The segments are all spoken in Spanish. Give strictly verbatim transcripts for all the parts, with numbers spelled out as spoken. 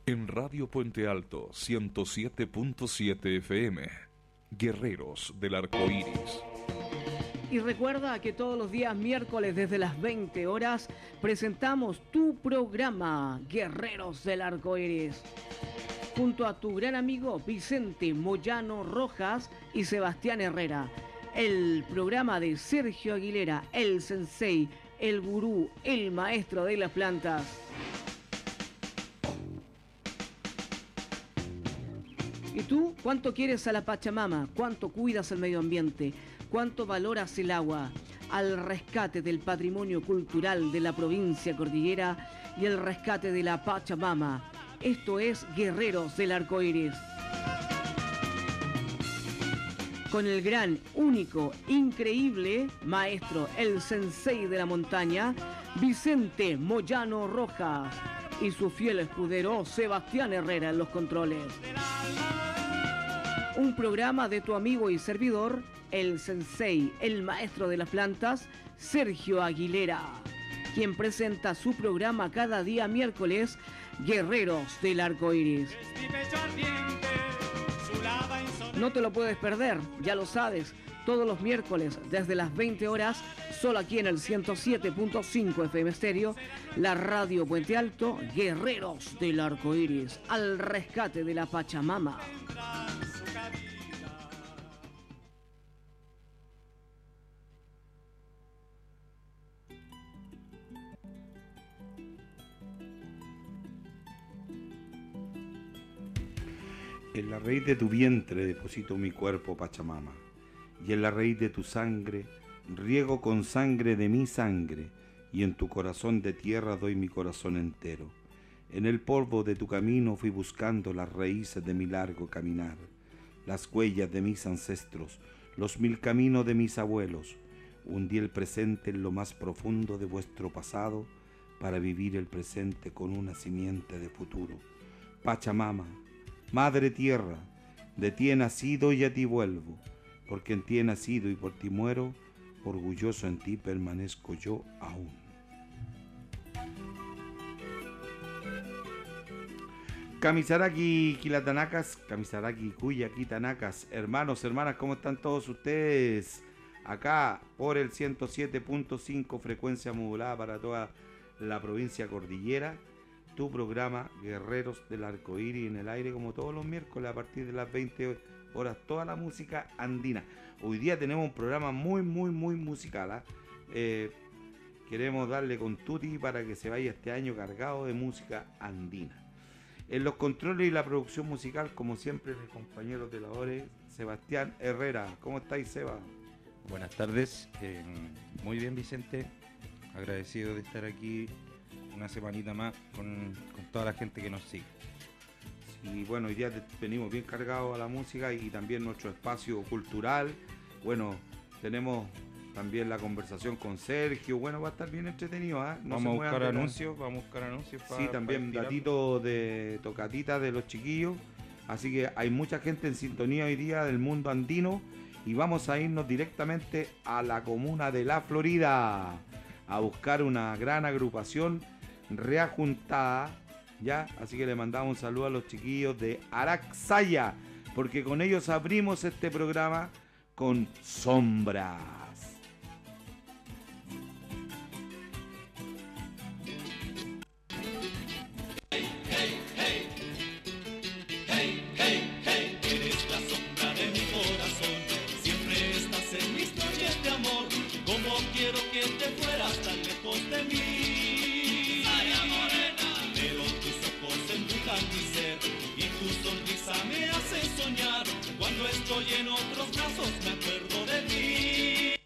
En Radio Puente Alto ciento siete punto siete F M, Guerreros del Arco Iris. Y recuerda que todos los días miércoles desde las veinte horas presentamos tu programa Guerreros del Arco Iris, junto a tu gran amigo Vicente Moyano Rojas y Sebastián Herrera. El programa de Sergio Aguilera, el sensei, el gurú, el maestro de las plantas. ¿Y tú cuánto quieres a la Pachamama? ¿Cuánto cuidas el medio ambiente? ¿Cuánto valoras el agua? Al rescate del patrimonio cultural de la provincia cordillera y el rescate de la Pachamama. Esto es Guerreros del Arco Iris. Con el gran, único, increíble maestro, el sensei de la montaña, Vicente Moyano Rojas, y su fiel escudero Sebastián Herrera en los controles. Un programa de tu amigo y servidor, el sensei, el maestro de las plantas, Sergio Aguilera, quien presenta su programa cada día miércoles, Guerreros del Arco Iris. No te lo puedes perder, ya lo sabes, todos los miércoles desde las veinte horas, solo aquí en el ciento siete punto cinco F M Estéreo, la Radio Puente Alto, Guerreros del Arco Iris, al rescate de la Pachamama. En la raíz de tu vientre deposito mi cuerpo, Pachamama, y en la raíz de tu sangre riego con sangre de mi sangre, y en tu corazón de tierra doy mi corazón entero. En el polvo de tu camino fui buscando las raíces de mi largo caminar, las huellas de mis ancestros, los mil caminos de mis abuelos. Hundí el presente en lo más profundo de vuestro pasado para vivir el presente con una simiente de futuro. Pachamama, Madre Tierra, de ti he nacido y a ti vuelvo, porque en ti he nacido y por ti muero, orgulloso en ti permanezco yo aún. Kamisaraki Kilatanakas, Kamisaraki Kuyaki Tanakas, hermanos, hermanas, ¿cómo están todos ustedes? Acá por el ciento siete punto cinco, frecuencia modulada para toda la provincia cordillera. Tu programa Guerreros del Arco Iris en el aire como todos los miércoles a partir de las veinte horas, toda la música andina. Hoy día tenemos un programa muy muy muy musical, ¿eh? Eh, queremos darle con tutti para que se vaya este año cargado de música andina. En los controles y la producción musical, como siempre, mis compañeros de labores, Sebastián Herrera. ¿Cómo estáis, Seba? Buenas tardes, eh, muy bien, Vicente, agradecido de estar aquí una semanita más con, con toda la gente que nos sigue. Y bueno, hoy día venimos bien cargados a la música y también nuestro espacio cultural. Bueno, tenemos también la conversación con Sergio. Bueno, va a estar bien entretenido, ¿eh? No vamos, a buscar anuncios, vamos a buscar anuncios para... Sí, también datitos de tocatitas de los chiquillos. Así que hay mucha gente en sintonía hoy día del mundo andino. Y vamos a irnos directamente a la comuna de La Florida a buscar una gran agrupación reajuntada, ya, así que le mandamos un saludo a los chiquillos de Araxaya, porque con ellos abrimos este programa con Sombras. Hey, hey, hey, hey, hey, hey, eres la sombra de mi corazón, siempre estás en mis noches de amor, como quiero que te fueras tan lejos de mí. Pero tus ojos embrujan mi ser y tu sonrisa me hace soñar. Cuando estoy en otros brazos me acuerdo de ti.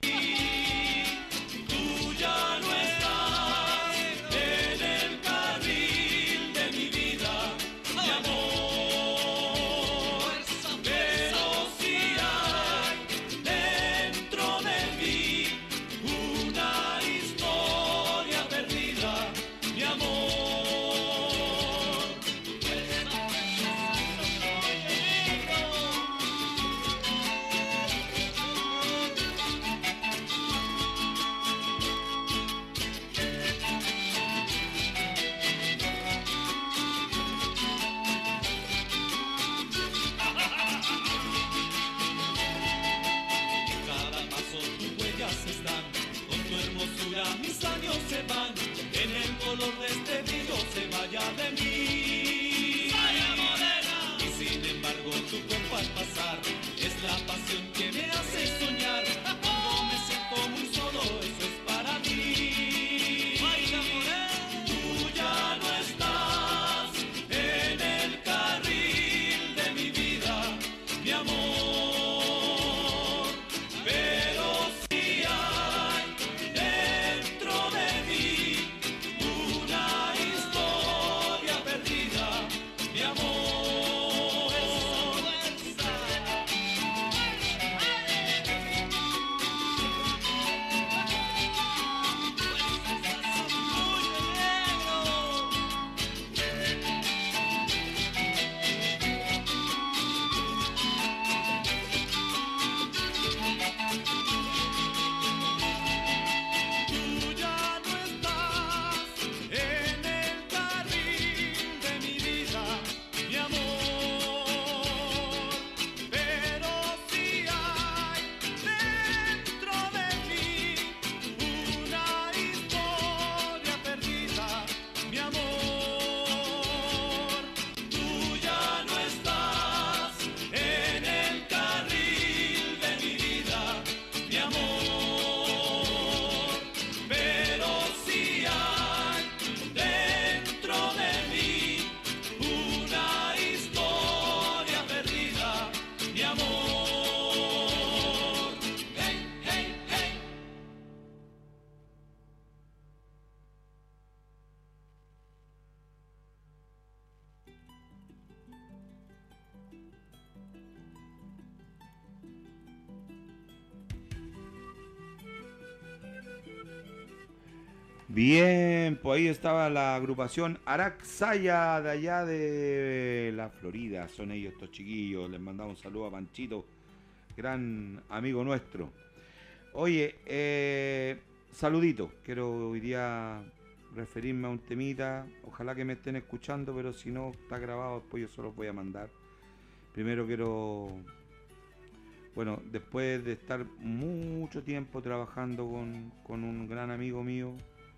Bien, pues ahí estaba la agrupación Araxaya de allá de la Florida. Son ellos estos chiquillos. Les mandamos un saludo a Panchito, gran amigo nuestro. Oye, eh, saludito. Quiero hoy día referirme a un temita. Ojalá que me estén escuchando, pero si no está grabado, después yo se los voy a mandar. Primero quiero... Bueno, después de estar mucho tiempo trabajando con, con un gran amigo mío,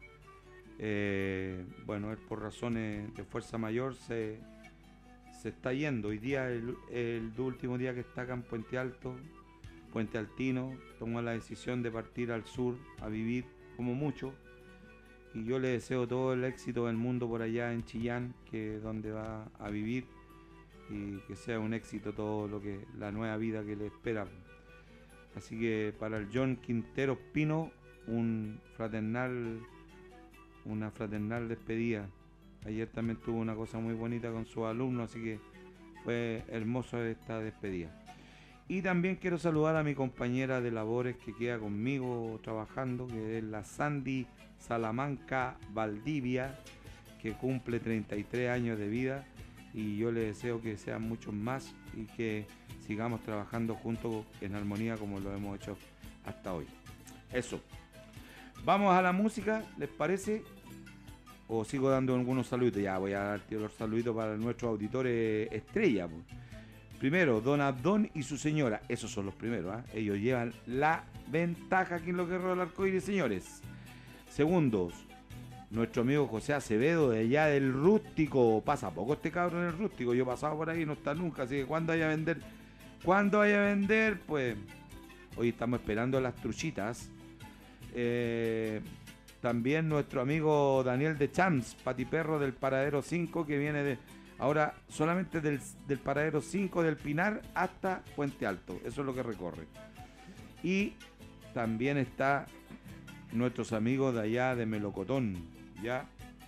eh, bueno, él por razones de fuerza mayor se, se está yendo. Hoy día, el, el último día que está acá en Puente Alto, Puente Altino, tomó la decisión de partir al sur a vivir como mucho. Y yo le deseo todo el éxito del mundo por allá en Chillán, que es donde va a vivir. Y que sea un éxito todo lo que la nueva vida que le espera. Así que para el John Quintero Pino, un fraternal, una fraternal despedida. Ayer también tuvo una cosa muy bonita con sus alumnos, así que fue hermoso esta despedida. Y también quiero saludar a mi compañera de labores que queda conmigo trabajando, que es la Sandy Salamanca Valdivia, que cumple treinta y tres años de vida. Y yo le deseo que sean muchos más y que sigamos trabajando juntos en armonía como lo hemos hecho hasta hoy. Eso. Vamos a la música, ¿les parece? O sigo dando algunos saludos. Ya voy a dar los saluditos para nuestros auditores estrella. Pues. Primero, Don Abdón y su señora. Esos son los primeros. ¿eh? Ellos llevan la ventaja aquí en los Guerreros del Arcoíris, señores. Segundos, nuestro amigo José Acevedo de allá del Rústico. Pasa poco este cabrón en el Rústico. Yo he pasado por ahí y no está nunca. Así que ¿cuándo vaya a vender? ¿Cuándo vaya a vender? Pues hoy estamos esperando las truchitas. Eh, también nuestro amigo Daniel de Champs, patiperro del Paradero cinco, que viene de ahora solamente del, del Paradero cinco del Pinar hasta Puente Alto. Eso es lo que recorre. Y también está nuestros amigos de allá de Melocotón. Ya,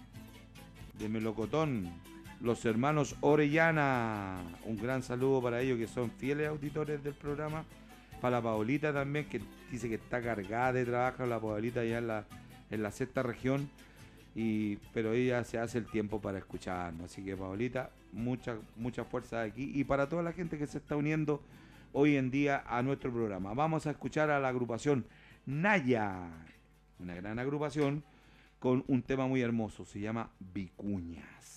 de Melocotón, los hermanos Orellana, un gran saludo para ellos que son fieles auditores del programa. Para la Paolita también, que dice que está cargada de trabajo, la Paolita allá en la, en la sexta región, y, pero ella se hace el tiempo para escucharnos. Así que Paolita, mucha, mucha fuerza aquí, y para toda la gente que se está uniendo hoy en día a nuestro programa. Vamos a escuchar a la agrupación Naya, una gran agrupación, con un tema muy hermoso, se llama Vicuñas.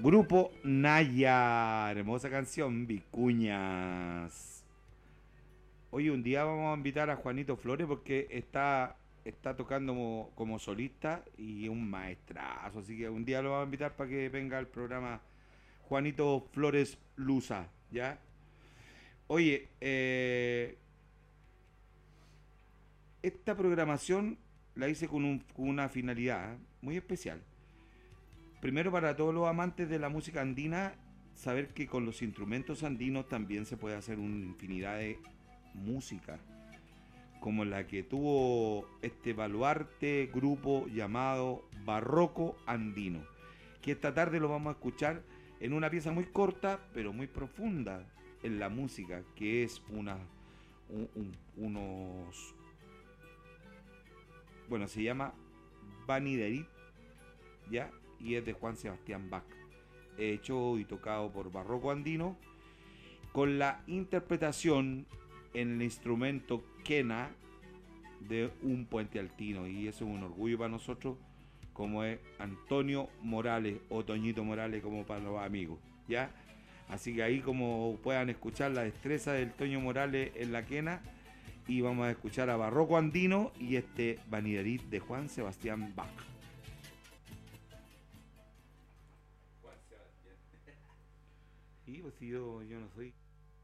Grupo Naya, hermosa canción, Vicuñas. Oye, un día vamos a invitar a Juanito Flores porque está, está tocando como, como solista y es un maestrazo, así que un día lo vamos a invitar para que venga al programa Juanito Flores Luza, ¿ya? Oye, eh, esta programación la hice con, un, con una finalidad, ¿eh?, muy especial. Primero, para todos los amantes de la música andina, saber que con los instrumentos andinos también se puede hacer una infinidad de música, como la que tuvo este baluarte grupo llamado Barroco Andino, que esta tarde lo vamos a escuchar en una pieza muy corta, pero muy profunda en la música, que es una, un, un, unos... Bueno, se llama Vaniderit, ¿ya? Y es de Juan Sebastián Bach, hecho y tocado por Barroco Andino, con la interpretación en el instrumento quena de un puentealtino, y eso es un orgullo para nosotros, como es Antonio Morales, o Toñito Morales, como para los amigos, ¿ya? Así que ahí, como puedan escuchar la destreza del Toño Morales en la quena, y vamos a escuchar a Barroco Andino y este Vaniderit de Juan Sebastián Bach. Y pues si yo, yo no soy...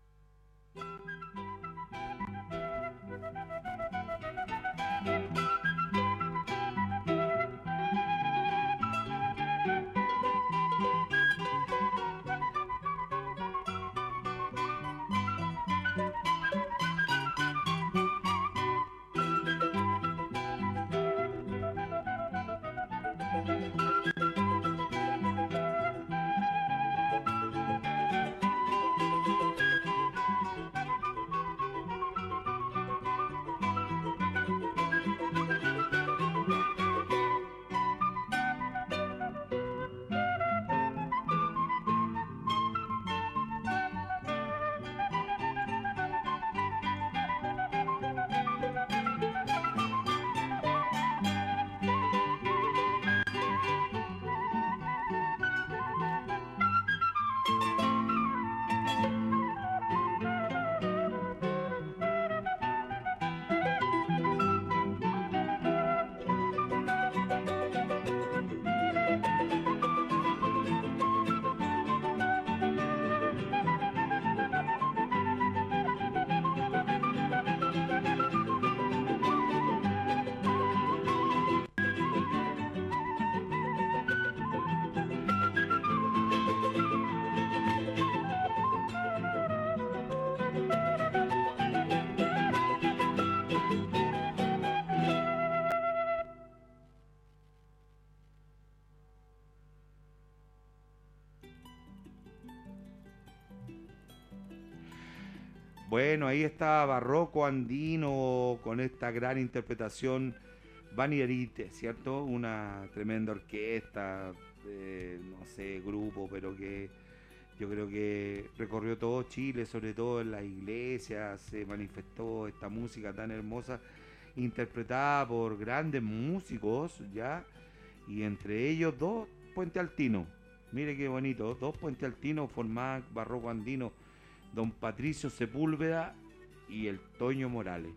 Bueno, ahí está Barroco Andino con esta gran interpretación, Vanierite, ¿cierto? Una tremenda orquesta, eh, no sé, grupo, pero que yo creo que recorrió todo Chile, sobre todo en las iglesias, se manifestó esta música tan hermosa, interpretada por grandes músicos, ¿ya? Y entre ellos dos puentealtinos. Mire qué bonito, dos puentealtinos formaban Barroco Andino, don Patricio Sepúlveda y el Toño Morales.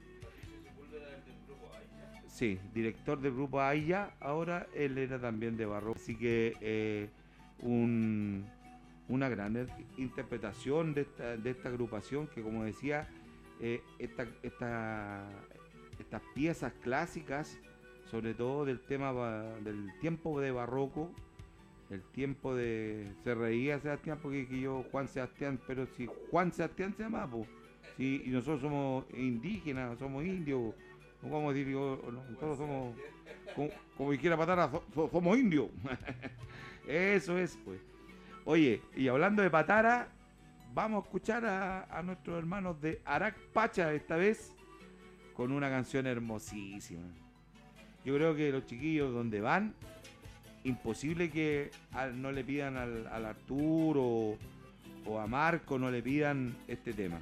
Sí, director del grupo Aya, ahora él era también de Barroco. Así que eh, un, una gran interpretación de esta, de esta agrupación que, como decía, eh, esta, esta, estas piezas clásicas, sobre todo del tema del tiempo de Barroco, el tiempo de... Se reía Sebastián porque que yo Juan Sebastián, pero si Juan Sebastián se llama, pues, si, y nosotros somos indígenas, somos indios, ¿cómo decir? Nosotros somos, como, como dijera Patara, so, so, somos indios. Eso es, pues. Oye, y hablando de Patara, vamos a escuchar a, a nuestros hermanos de Arac Pacha esta vez, con una canción hermosísima. Yo creo que los chiquillos donde van, imposible que al, no le pidan al, al Arturo o a Marco, no le pidan este tema.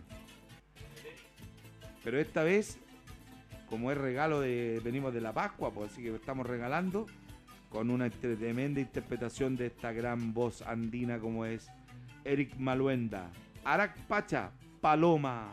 Pero esta vez, como es regalo de, venimos de la Pascua, pues así que estamos regalando, con una tremenda interpretación de esta gran voz andina como es Eric Maluenda. Arac Pacha, Paloma.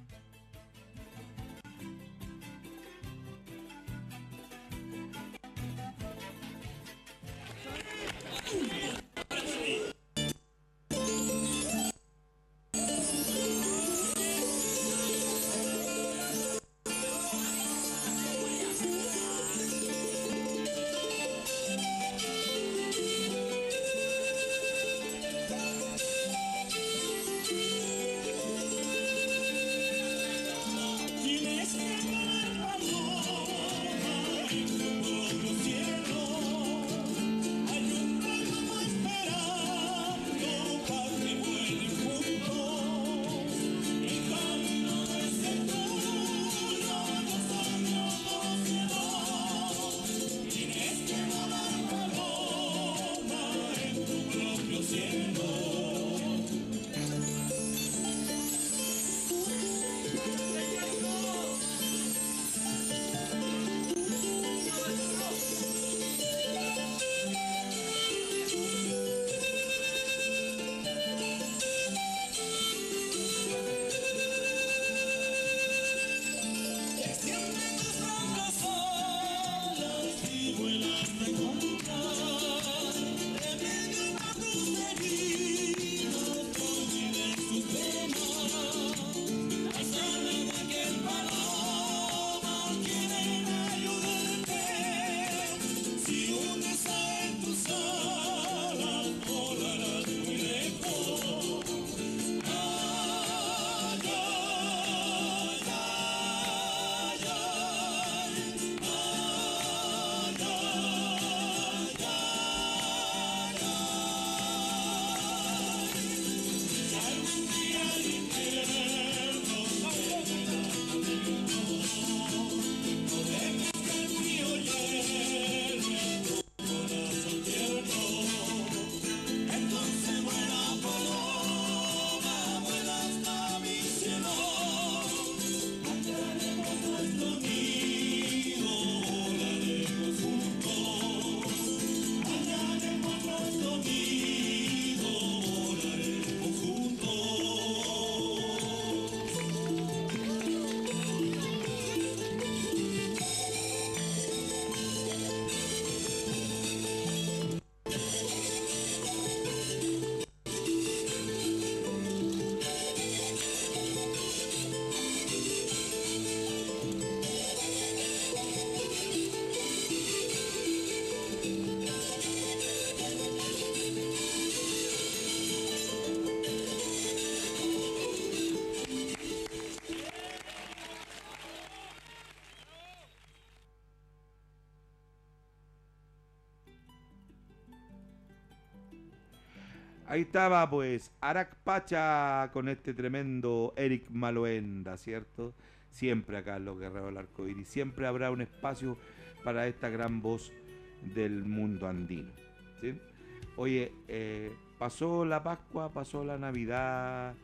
Ahí estaba pues Arac Pacha con este tremendo Eric Maluenda, ¿cierto? Siempre acá en los Guerreros del Arcoíris, siempre habrá un espacio para esta gran voz del mundo andino, ¿sí? Oye, eh, pasó la Pascua, pasó la Navidad,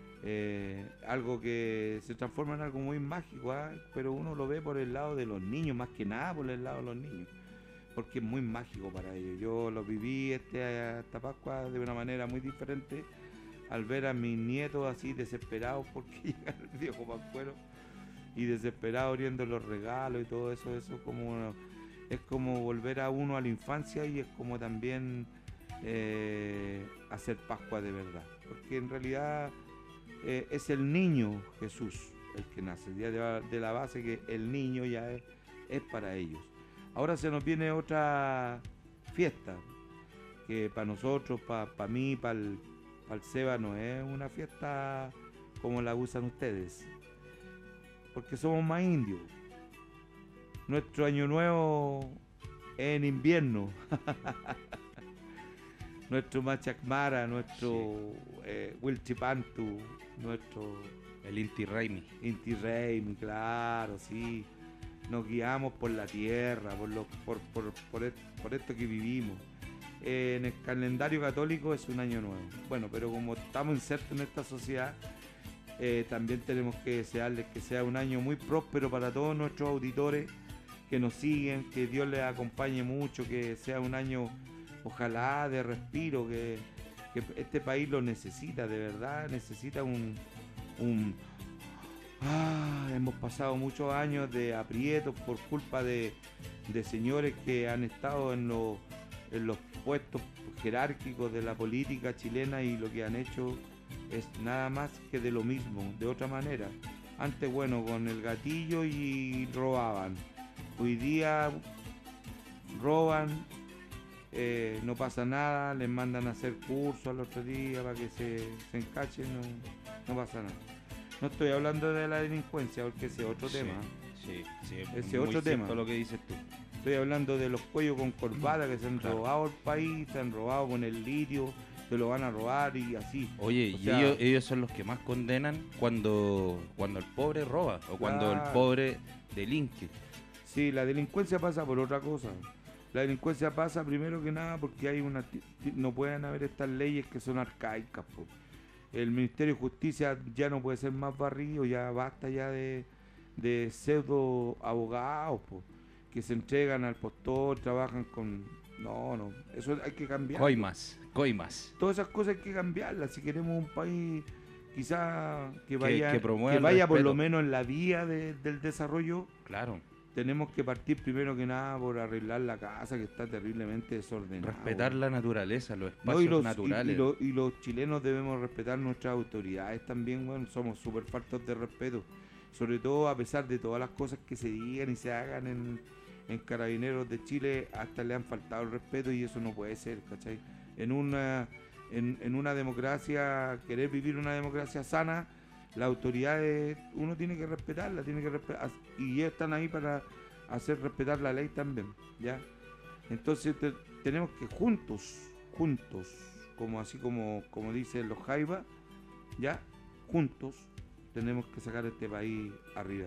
eh, algo que se transforma en algo muy mágico, ¿eh? Pero uno lo ve por el lado de los niños, más que nada por el lado de los niños, porque es muy mágico para ellos. Yo lo viví este, esta Pascua de una manera muy diferente al ver a mis nietos así desesperados porque llega el viejo Pascuero y desesperados abriendo los regalos y todo eso. Eso como es como volver a uno a la infancia y es como también eh, hacer Pascua de verdad, porque en realidad eh, es el niño Jesús el que nace, ya de, de la base que el niño ya es, es para ellos. Ahora se nos viene otra fiesta, que para nosotros, para pa mí, para el, pa el Seba, no es una fiesta como la usan ustedes, porque somos más indios. Nuestro año nuevo es en invierno. Nuestro Machacmara, nuestro eh, Wilchipantu, nuestro... El Inti Raymi. Inti Raymi, claro, sí. Nos guiamos por la tierra, por, lo, por, por, por, et, por esto que vivimos. Eh, en el calendario católico es un año nuevo. Bueno, pero como estamos insertos en esta sociedad, eh, también tenemos que desearles que sea un año muy próspero para todos nuestros auditores, que nos siguen, que Dios les acompañe mucho, que sea un año, ojalá, de respiro, que, que este país lo necesita, de verdad, necesita un... un ah, hemos pasado muchos años de aprietos por culpa de, de señores que han estado en los, en los puestos jerárquicos de la política chilena y lo que han hecho es nada más que de lo mismo, de otra manera. Antes, bueno, con el gatillo y robaban. Hoy día roban, eh, no pasa nada, les mandan a hacer cursos al otro día para que se, se encachen, no, no pasa nada. No estoy hablando de la delincuencia porque ese es otro Sí, tema. sí, sí, Ese muy otro cierto tema. lo que dices tú. Estoy hablando de los cuellos con corbata que se han Claro. robado el país, se han robado con el litio, se lo van a robar y así. Oye, O y sea, ellos, ellos son los que más condenan cuando, cuando el pobre roba o cuando el Claro. pobre delinque. Sí, la delincuencia pasa por otra cosa. La delincuencia pasa primero que nada porque hay una ti- ti- no pueden haber estas leyes que son arcaicas, po. El Ministerio de Justicia ya no puede ser más barrido, ya basta ya de, de pseudo abogados, po, que se entregan al postor, trabajan con... No, no, eso hay que cambiar. Coimas, coimas. Todas esas cosas hay que cambiarlas si queremos un país quizá que vaya, que promueva el vaya por respeto. lo menos en la vía de- del desarrollo. Claro, Tenemos que partir primero que nada por arreglar la casa que está terriblemente desordenada. respetar weón. la naturaleza, los No, espacios y, los, y- naturales. y lo- y los chilenos debemos respetar nuestras autoridades también, bueno, somos súper faltos de respeto. Sobre todo a pesar de todas las cosas que se digan y se hagan en, en Carabineros de Chile, hasta le han faltado el respeto y eso no puede ser, ¿cachai? En una, en, en una democracia, querer vivir una democracia sana, las autoridades uno tiene que respetarla, tiene que respetar, y ellos están ahí para hacer respetar la ley también, ¿ya? Entonces te- tenemos que juntos, juntos, como así como, como dicen los jaivas, ¿ya? Juntos tenemos que sacar este país arriba.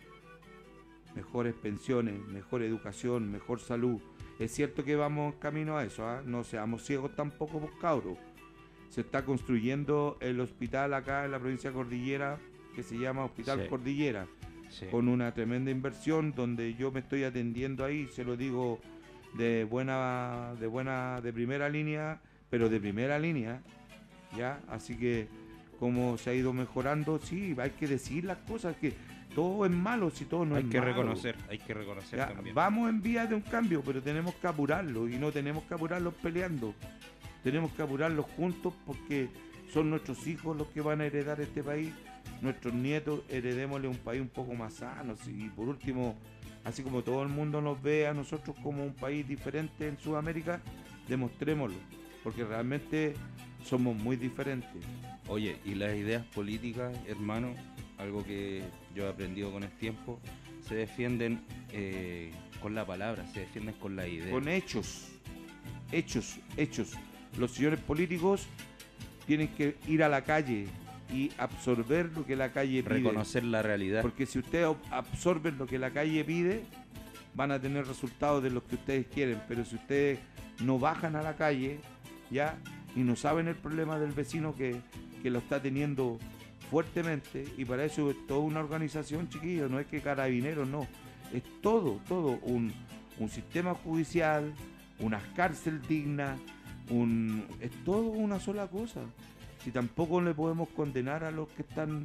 Mejores pensiones, mejor educación, mejor salud. Es cierto que vamos camino a eso, ¿ah? No seamos ciegos tampoco, por cabros. Se está construyendo el hospital acá en la provincia de Cordillera, que se llama Hospital Sí. Cordillera, Sí. con una tremenda inversión donde yo me estoy atendiendo ahí, se lo digo de buena, de buena, de primera línea, pero de primera línea, ya, así que como se ha ido mejorando, sí, hay que decir las cosas, que todo es malo, si todo no hay es que malo. reconocer, hay que reconocer Ya, también. vamos en vías de un cambio, pero tenemos que apurarlo y no tenemos que apurarlos peleando. Tenemos que apurarlos juntos porque son nuestros hijos los que van a heredar este país, nuestros nietos, heredémosle un país un poco más sano. Y por último, así como todo el mundo nos ve a nosotros como un país diferente en Sudamérica, demostrémoslo, porque realmente somos muy diferentes. Oye, y las ideas políticas, hermano, algo que yo he aprendido con el tiempo, se defienden eh, con la palabra, se defienden con la idea. Con hechos, hechos, hechos. Los señores políticos tienen que ir a la calle y absorber lo que la calle pide. Reconocer la realidad. Porque si ustedes ob- absorben lo que la calle pide, van a tener resultados de los que ustedes quieren. Pero si ustedes no bajan a la calle, ya, y no saben el problema del vecino que, que lo está teniendo fuertemente, y para eso es toda una organización, chiquillos, no es que Carabineros, no. Es todo, todo, un, un sistema judicial, unas cárcel dignas, un, es todo una sola cosa. Si tampoco le podemos condenar a los que están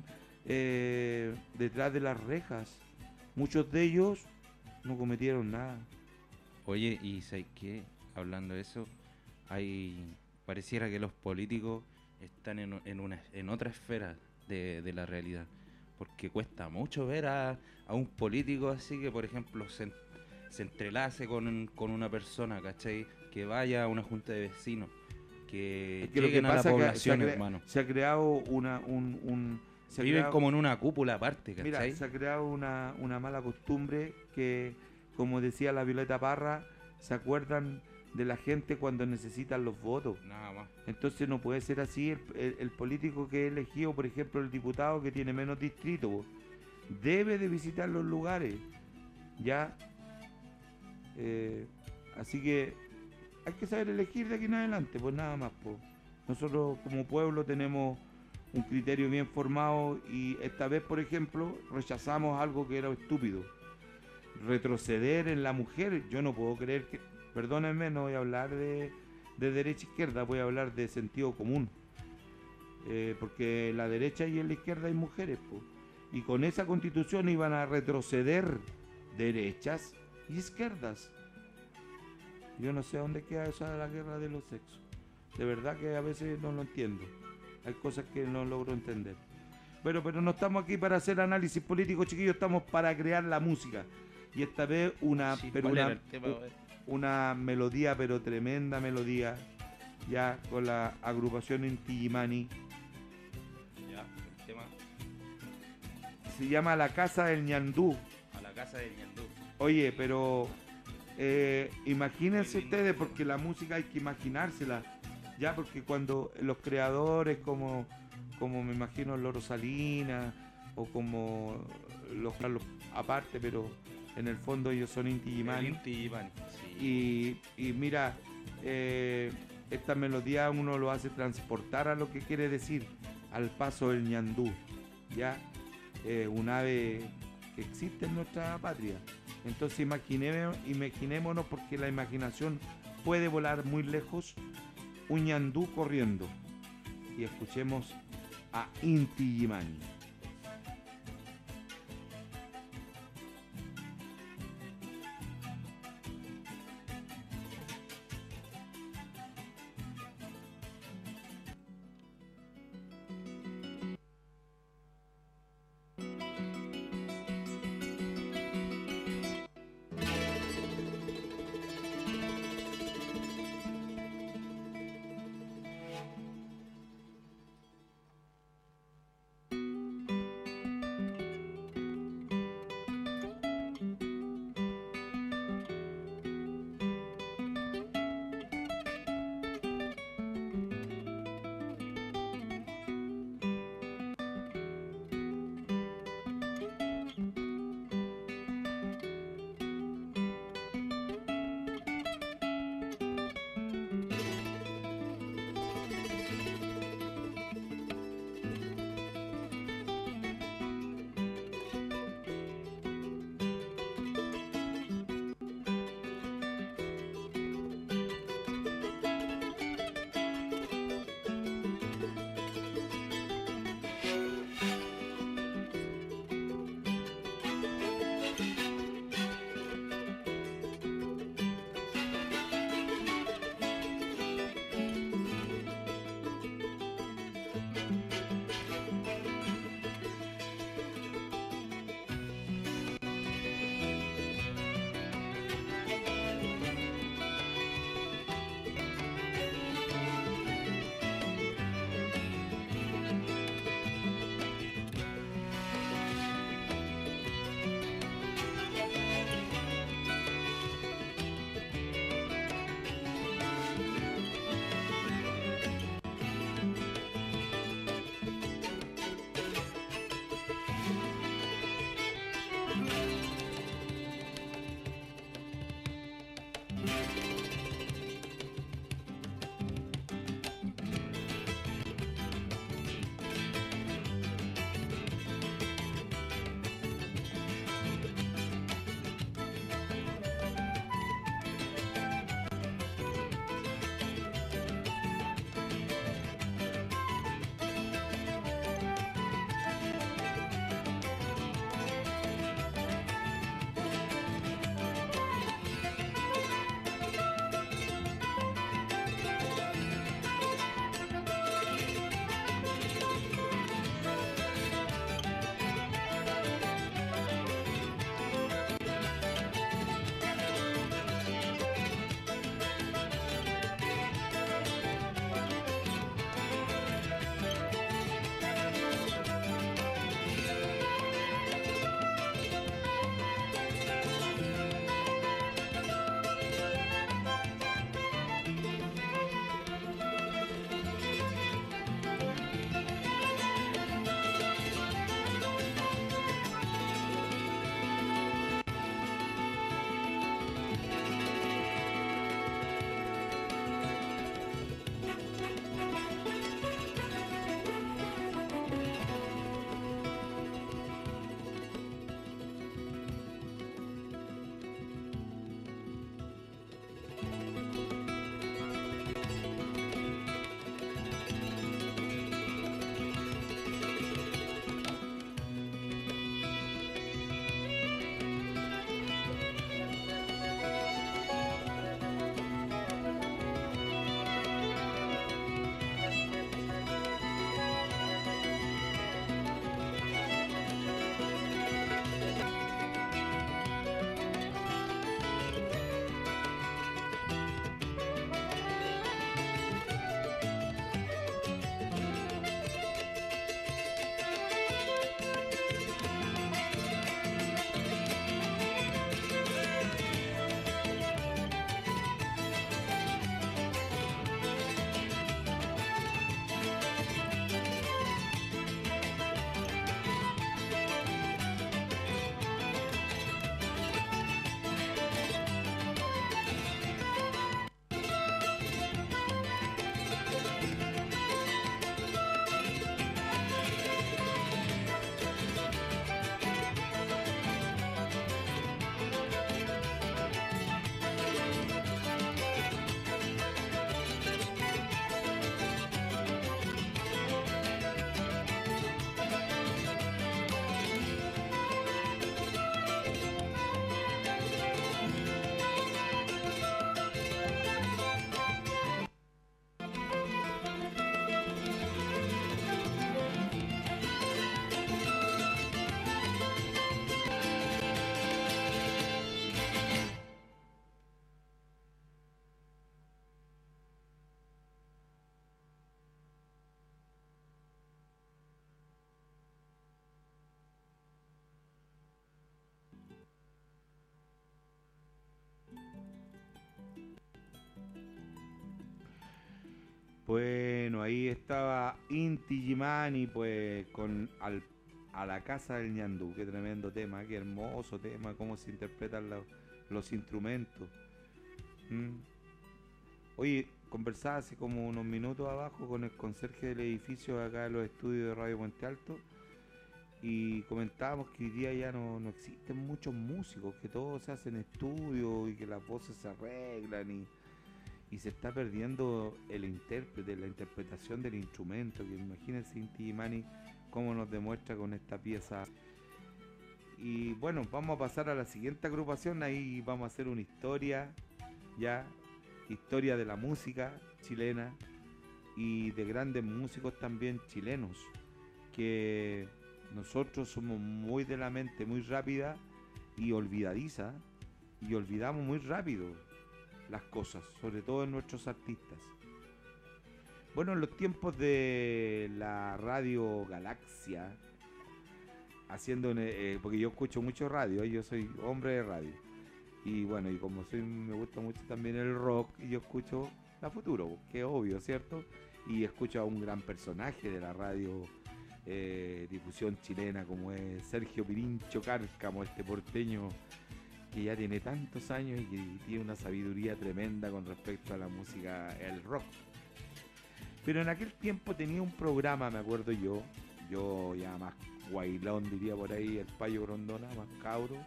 eh, detrás de las rejas. Muchos de ellos no cometieron nada. Oye, y ¿sabes qué? Hablando de eso, hay pareciera que los políticos están en, en una en otra esfera de, de la realidad, porque cuesta mucho ver a, a un político así que, por ejemplo, se, en- se entrelace con, con una persona, ¿cachai? Que vaya a una junta de vecinos, que Es que lo que lleguen a la pasa es que se ha, población, cre- hermano. se ha creado una un, un- se ha Viven creado- como en una cúpula aparte, ¿cachai? mira, se ha creado una, una mala costumbre que, como decía la Violeta Parra, se acuerdan de la gente cuando necesitan los votos. Nada más. Entonces no puede ser así. El, el- el político que es elegido, por ejemplo, el diputado que tiene menos distrito, debe de visitar los lugares, ¿ya? Eh, así que hay que saber elegir de aquí en adelante, pues nada más. Pues. Nosotros como pueblo tenemos un criterio bien formado y esta vez, por ejemplo, rechazamos algo que era estúpido. retroceder en la mujer. Yo no puedo creer que, perdónenme, no voy a hablar de, de derecha e izquierda, voy a hablar de sentido común. Eh, porque en la derecha y en la izquierda hay mujeres, po. Y con esa constitución iban a retroceder derechas y izquierdas. Yo no sé dónde queda esa la guerra de los sexos. De verdad que a veces no lo entiendo. Hay cosas que no logro entender. Pero, pero no estamos aquí para hacer análisis político, chiquillos, estamos para crear la música. Y esta vez una, Sí, pero ¿cuál era una, el tema, güey? una melodía, pero tremenda melodía, ya con la agrupación Inti Illimani. Ya, el tema Se llama La Casa del Ñandú. a la casa de Ñandú. Oye, pero eh, imagínense Muy lindo. ustedes, porque la música hay que imaginársela, ya, porque cuando los creadores como, como me imagino Loro Salinas o como los Carlos aparte, pero en el fondo ellos son Inti Illimani. El Inti Illimani, sí. Y, y mira, eh, esta melodía uno lo hace transportar a lo que quiere decir, al paso del ñandú, ya, eh, un ave que existe en nuestra patria. Entonces imaginémonos, imaginémonos, porque la imaginación puede volar muy lejos, un ñandú corriendo. Y escuchemos a Inti Illimani. Bueno, ahí estaba Inti Gimani, pues, con al, A la Casa del Ñandú. Qué tremendo tema, qué hermoso tema, cómo se interpretan los, los instrumentos. ¿Mm? Oye, conversaba hace como unos minutos abajo con el conserje del edificio acá de los estudios de Radio Puente Alto y comentábamos que hoy día ya no, no existen muchos músicos, que todo se hace en estudio y que las voces se arreglan y, y se está perdiendo el intérprete, la interpretación del instrumento, que imagínense Inti Gimani cómo nos demuestra con esta pieza. Y bueno, vamos a pasar a la siguiente agrupación, ahí vamos a hacer una historia, ya, historia de la música chilena y de grandes músicos también chilenos, que nosotros somos muy de la mente, muy rápida y olvidadiza, y olvidamos muy rápido las cosas, sobre todo en nuestros artistas. Bueno, en los tiempos de la radio Galaxia, haciendo, eh, porque yo escucho mucho radio, ¿eh? Yo soy hombre de radio, y bueno, y como soy, me gusta mucho también el rock, y yo escucho La Futuro, que es obvio, ¿cierto? Y escucho a un gran personaje de la radio eh, difusión chilena como es Sergio Pirincho Cárcamo, este porteño que ya tiene tantos años y que tiene una sabiduría tremenda con respecto a la música, el rock. Pero en aquel tiempo tenía un programa, me acuerdo yo, yo ya más guailón diría por ahí, el Payo Grondona, más cabro,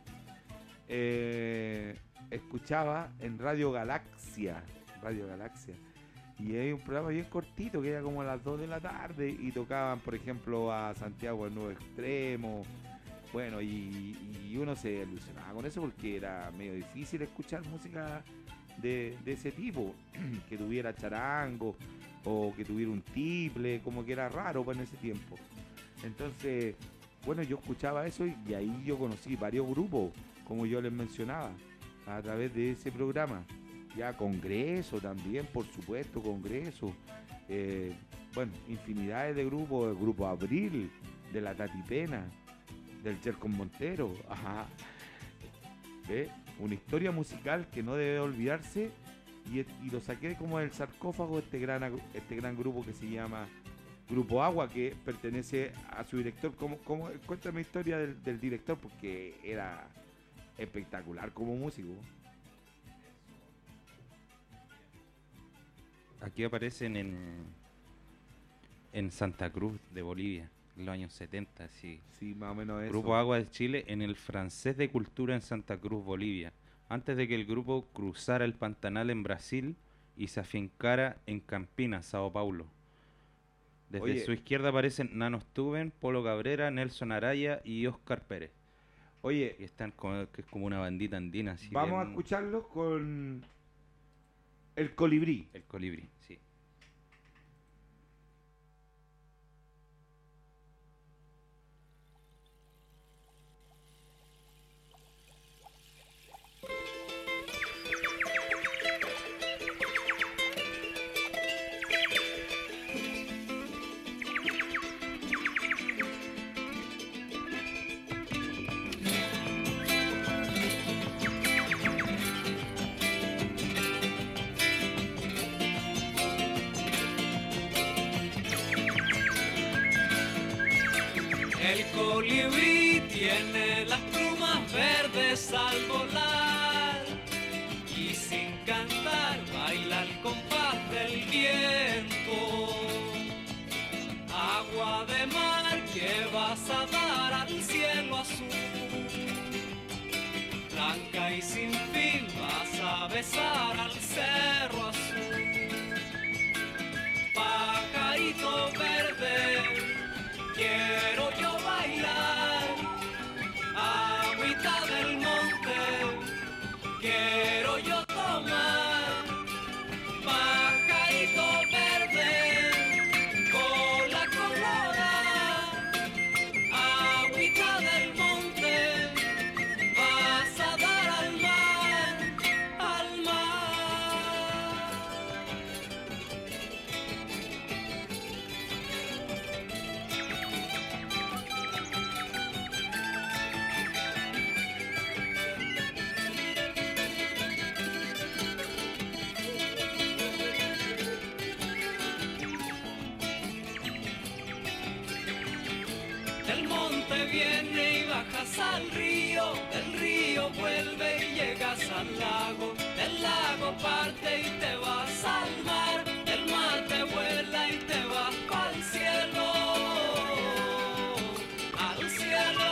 eh, escuchaba en Radio Galaxia, Radio Galaxia, y hay un programa bien cortito que era como a las dos de la tarde y tocaban, por ejemplo, a Santiago del Nuevo Extremo. Bueno, y, y uno se ilusionaba con eso porque era medio difícil escuchar música de, de ese tipo, que tuviera charango o que tuviera un tiple, como que era raro para en ese tiempo. Entonces, bueno, yo escuchaba eso y, y ahí yo conocí varios grupos, como yo les mencionaba, a través de ese programa. Ya Congreso también, por supuesto, Congreso. Eh, bueno, infinidades de grupos, el grupo Abril, de la Tati Pena, del Chercon Montero. Ajá. ¿Ve? Una historia musical que no debe olvidarse y, y lo saqué como del sarcófago este gran, este gran grupo que se llama Grupo Agua, que pertenece a su director. ¿Cómo, cómo, cuéntame la historia del, del director, porque era espectacular como músico. Aquí aparecen en, en Santa Cruz de Bolivia, en los años setenta, sí. Sí, más o menos eso. Grupo Agua de Chile en el Francés de Cultura en Santa Cruz, Bolivia, antes de que el grupo cruzara el Pantanal en Brasil y se afincara en Campinas, Sao Paulo. Desde Oye, su izquierda aparecen Nano Stuben, Polo Cabrera, Nelson Araya y Oscar Pérez. Oye, Y están como, que es como una bandita andina. Así vamos bien- a escucharlos con El Colibrí. El Colibrí, sí. El colibrí tiene las plumas verdes al volar y sin cantar baila al compás del viento. Agua de mar que vas a dar al cielo azul, blanca y sin fin vas a besar al cerro azul. Pajarito verde, quiero yo bailar, agüita del monte, quiero yo tomar, pajarito verde, cola colorada, agüita del monte, te viene y bajas al río, del río vuelve y llegas al lago, del lago parte y te vas al mar, del mar te vuela y te vas pa'l cielo, al cielo.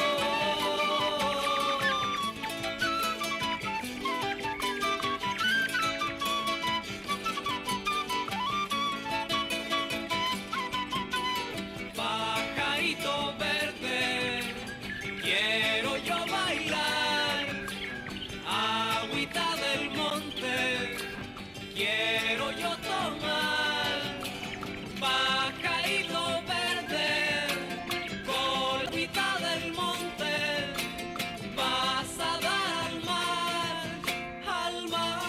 Pajarito verde, quiero yo bailar, agüita del monte, quiero yo tomar, pajarito verde, con agüita del monte, vas a dar al mar, al mar.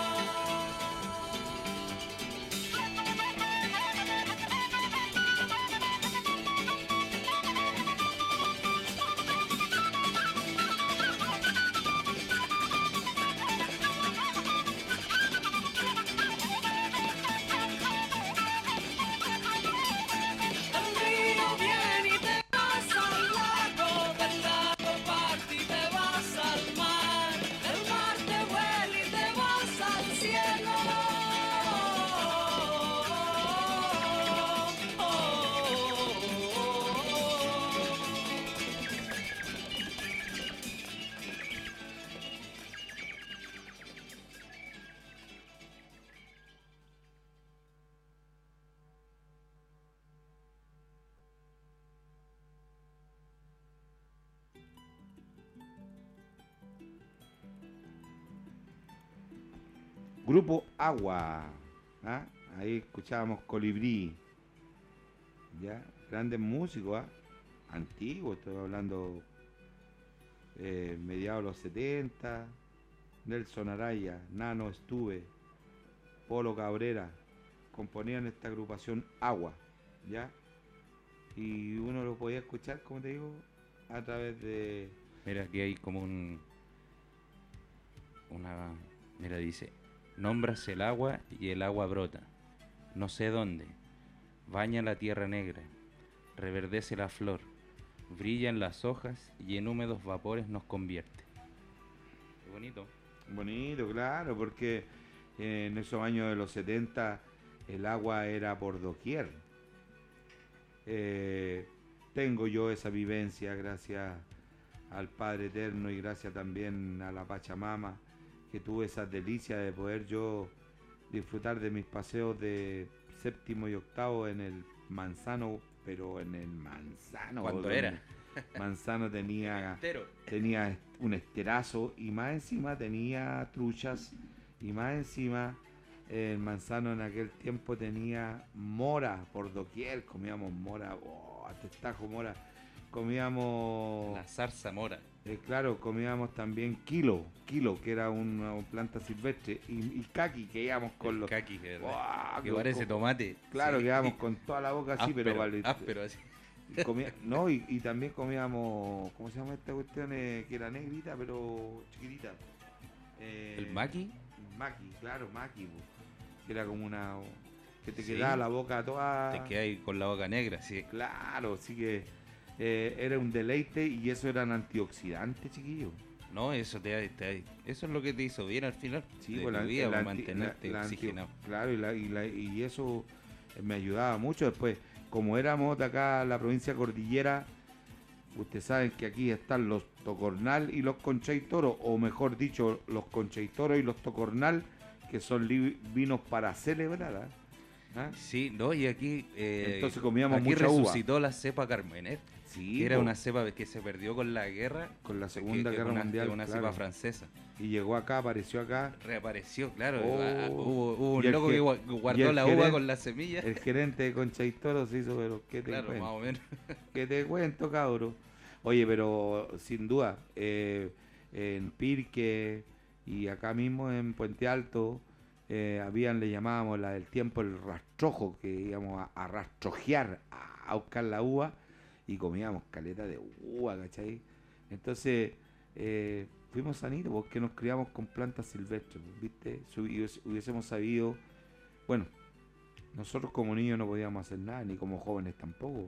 El río viene y te vas al lago, del lago parte y te vas al mar, el mar te vuela y te vas al cielo. Grupo Agua, ¿ah? Ahí escuchábamos Colibrí, ya, grandes músicos, ¿ah? Antiguos, estoy hablando eh, mediados de los setenta, Nelson Araya, Nano Estuve, Polo Cabrera, componían esta agrupación Agua, ya, y uno lo podía escuchar, como te digo, a través de... Mira, aquí hay como un... Una... Mira, dice... Nombras el agua y el agua brota. No sé dónde. Baña la tierra negra. Reverdece la flor. Brillan las hojas y en húmedos vapores nos convierte. Qué bonito. Bonito, claro, porque eh, en esos años de los setenta el agua era por doquier. Eh, tengo yo esa vivencia gracias al Padre Eterno y gracias también a la Pachamama, que tuve esa delicia de poder yo disfrutar de mis paseos de séptimo y octavo en el Manzano, pero en el Manzano. ¿Cuándo donde era? Manzano tenía, Entero. tenía un esterazo y más encima tenía truchas y más encima el Manzano en aquel tiempo tenía mora por doquier, comíamos mora, oh, testajo mora, comíamos... La zarza mora. Eh, claro, comíamos también kilo, kilo, que era una planta silvestre, y, y caqui, que íbamos con El los... caqui, que, ¡Guau! que con- parece con- tomate. Claro, Sí. que íbamos con toda la boca así, pero Áspero, vale. áspero, así. y comía- no, y, y también comíamos, ¿cómo se llama esta cuestión? Eh, que era negrita, pero chiquitita. Eh, ¿El maqui? Maqui, claro, maqui, po, que era como una... que te Sí. quedaba la boca toda... Te quedas ahí con la boca negra, sí. Claro, sí que eh, era un deleite y eso eran antioxidantes, chiquillos. No, eso te, te- eso es lo que te hizo bien al final Sí, de pues tu la- vida, la por anti- mantenerte la- la anti- oxigenado. Claro, y, la- y, la- y eso me ayudaba mucho. Después, como éramos de acá, la provincia Cordillera, ustedes saben que aquí están los Tocornal y los Concheitoro, o mejor dicho, los Concheitoro y los Tocornal, que son li- vinos para celebrar. ¿ah? ¿Ah? Sí, no, y aquí eh, Entonces comíamos aquí mucha uva. resucitó la cepa Carmener, Sí, que era po, una cepa que se perdió con la guerra, con la que- Segunda que Guerra una, Mundial. que una claro. cepa francesa. Y llegó acá, apareció acá. Reapareció, claro. Oh. ah, hubo, hubo un Y el loco ge- que gua- y guardó el la uva gerente- con la semilla. El gerente de Concheitoro se hizo, pero ¿qué te Claro, cuento? más o menos. ¿Qué te cuento, cabro? Oye, pero sin duda, eh, en Pirque y acá mismo en Puente Alto, eh, habían, le llamábamos la del tiempo el rastrojo, que íbamos a, a rastrojear, a, a buscar la uva, y comíamos caleta de uva, ¿cachai? Entonces, eh, fuimos sanitos porque nos criamos con plantas silvestres, ¿viste? Si hubies- hubiésemos sabido, bueno, nosotros como niños no podíamos hacer nada, ni como jóvenes tampoco,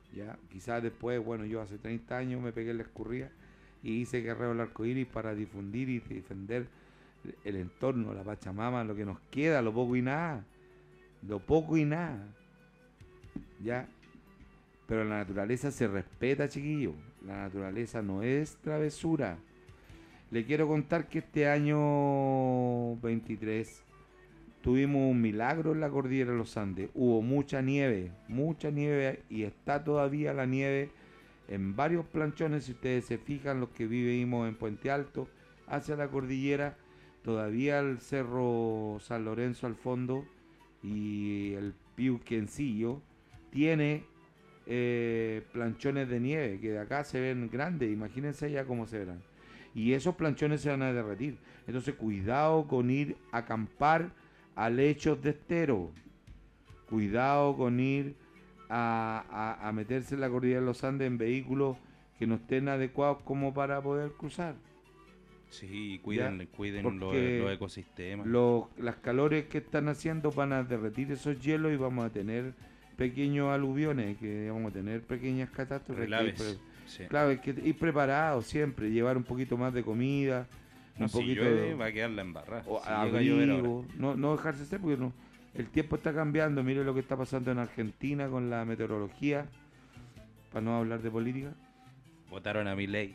Ya, quizás después, bueno, yo hace treinta años me pegué en la escurrida y hice Guerrero del Arcoíris para difundir y defender el entorno, la Pachamama, lo que nos queda, lo poco y nada. Lo poco y nada. Ya. Pero la naturaleza se respeta, chiquillo. La naturaleza no es travesura. Le quiero contar que este año veintitrés tuvimos un milagro en la cordillera de los Andes. Hubo mucha nieve, mucha nieve y está todavía la nieve en varios planchones. Si ustedes se fijan, los que vivimos en Puente Alto, hacia la cordillera, todavía el Cerro San Lorenzo al fondo y el Piuquencillo tiene eh, planchones de nieve que de acá se ven grandes. Imagínense ya cómo se verán. Y esos planchones se van a derretir. Entonces cuidado con ir a acampar a lechos de estero. Cuidado con ir a, a, a meterse en la cordillera de los Andes en vehículos que no estén adecuados como para poder cruzar. Sí, cuiden, Ya, cuiden los, porque los ecosistemas. Los, las calores que están haciendo van a derretir esos hielos y vamos a tener pequeños aluviones, que vamos a tener pequeñas catástrofes. Relaves, que ir, sí. Claro, hay que ir preparados siempre, llevar un poquito más de comida, No, un si poquito llueve, de va a quedar la embarrada. o Si llega a llover ahora. abrigo, no, no dejarse ser porque no, el tiempo está cambiando. Mire lo que está pasando en Argentina con la meteorología, para no hablar de política. Votaron a mi ley.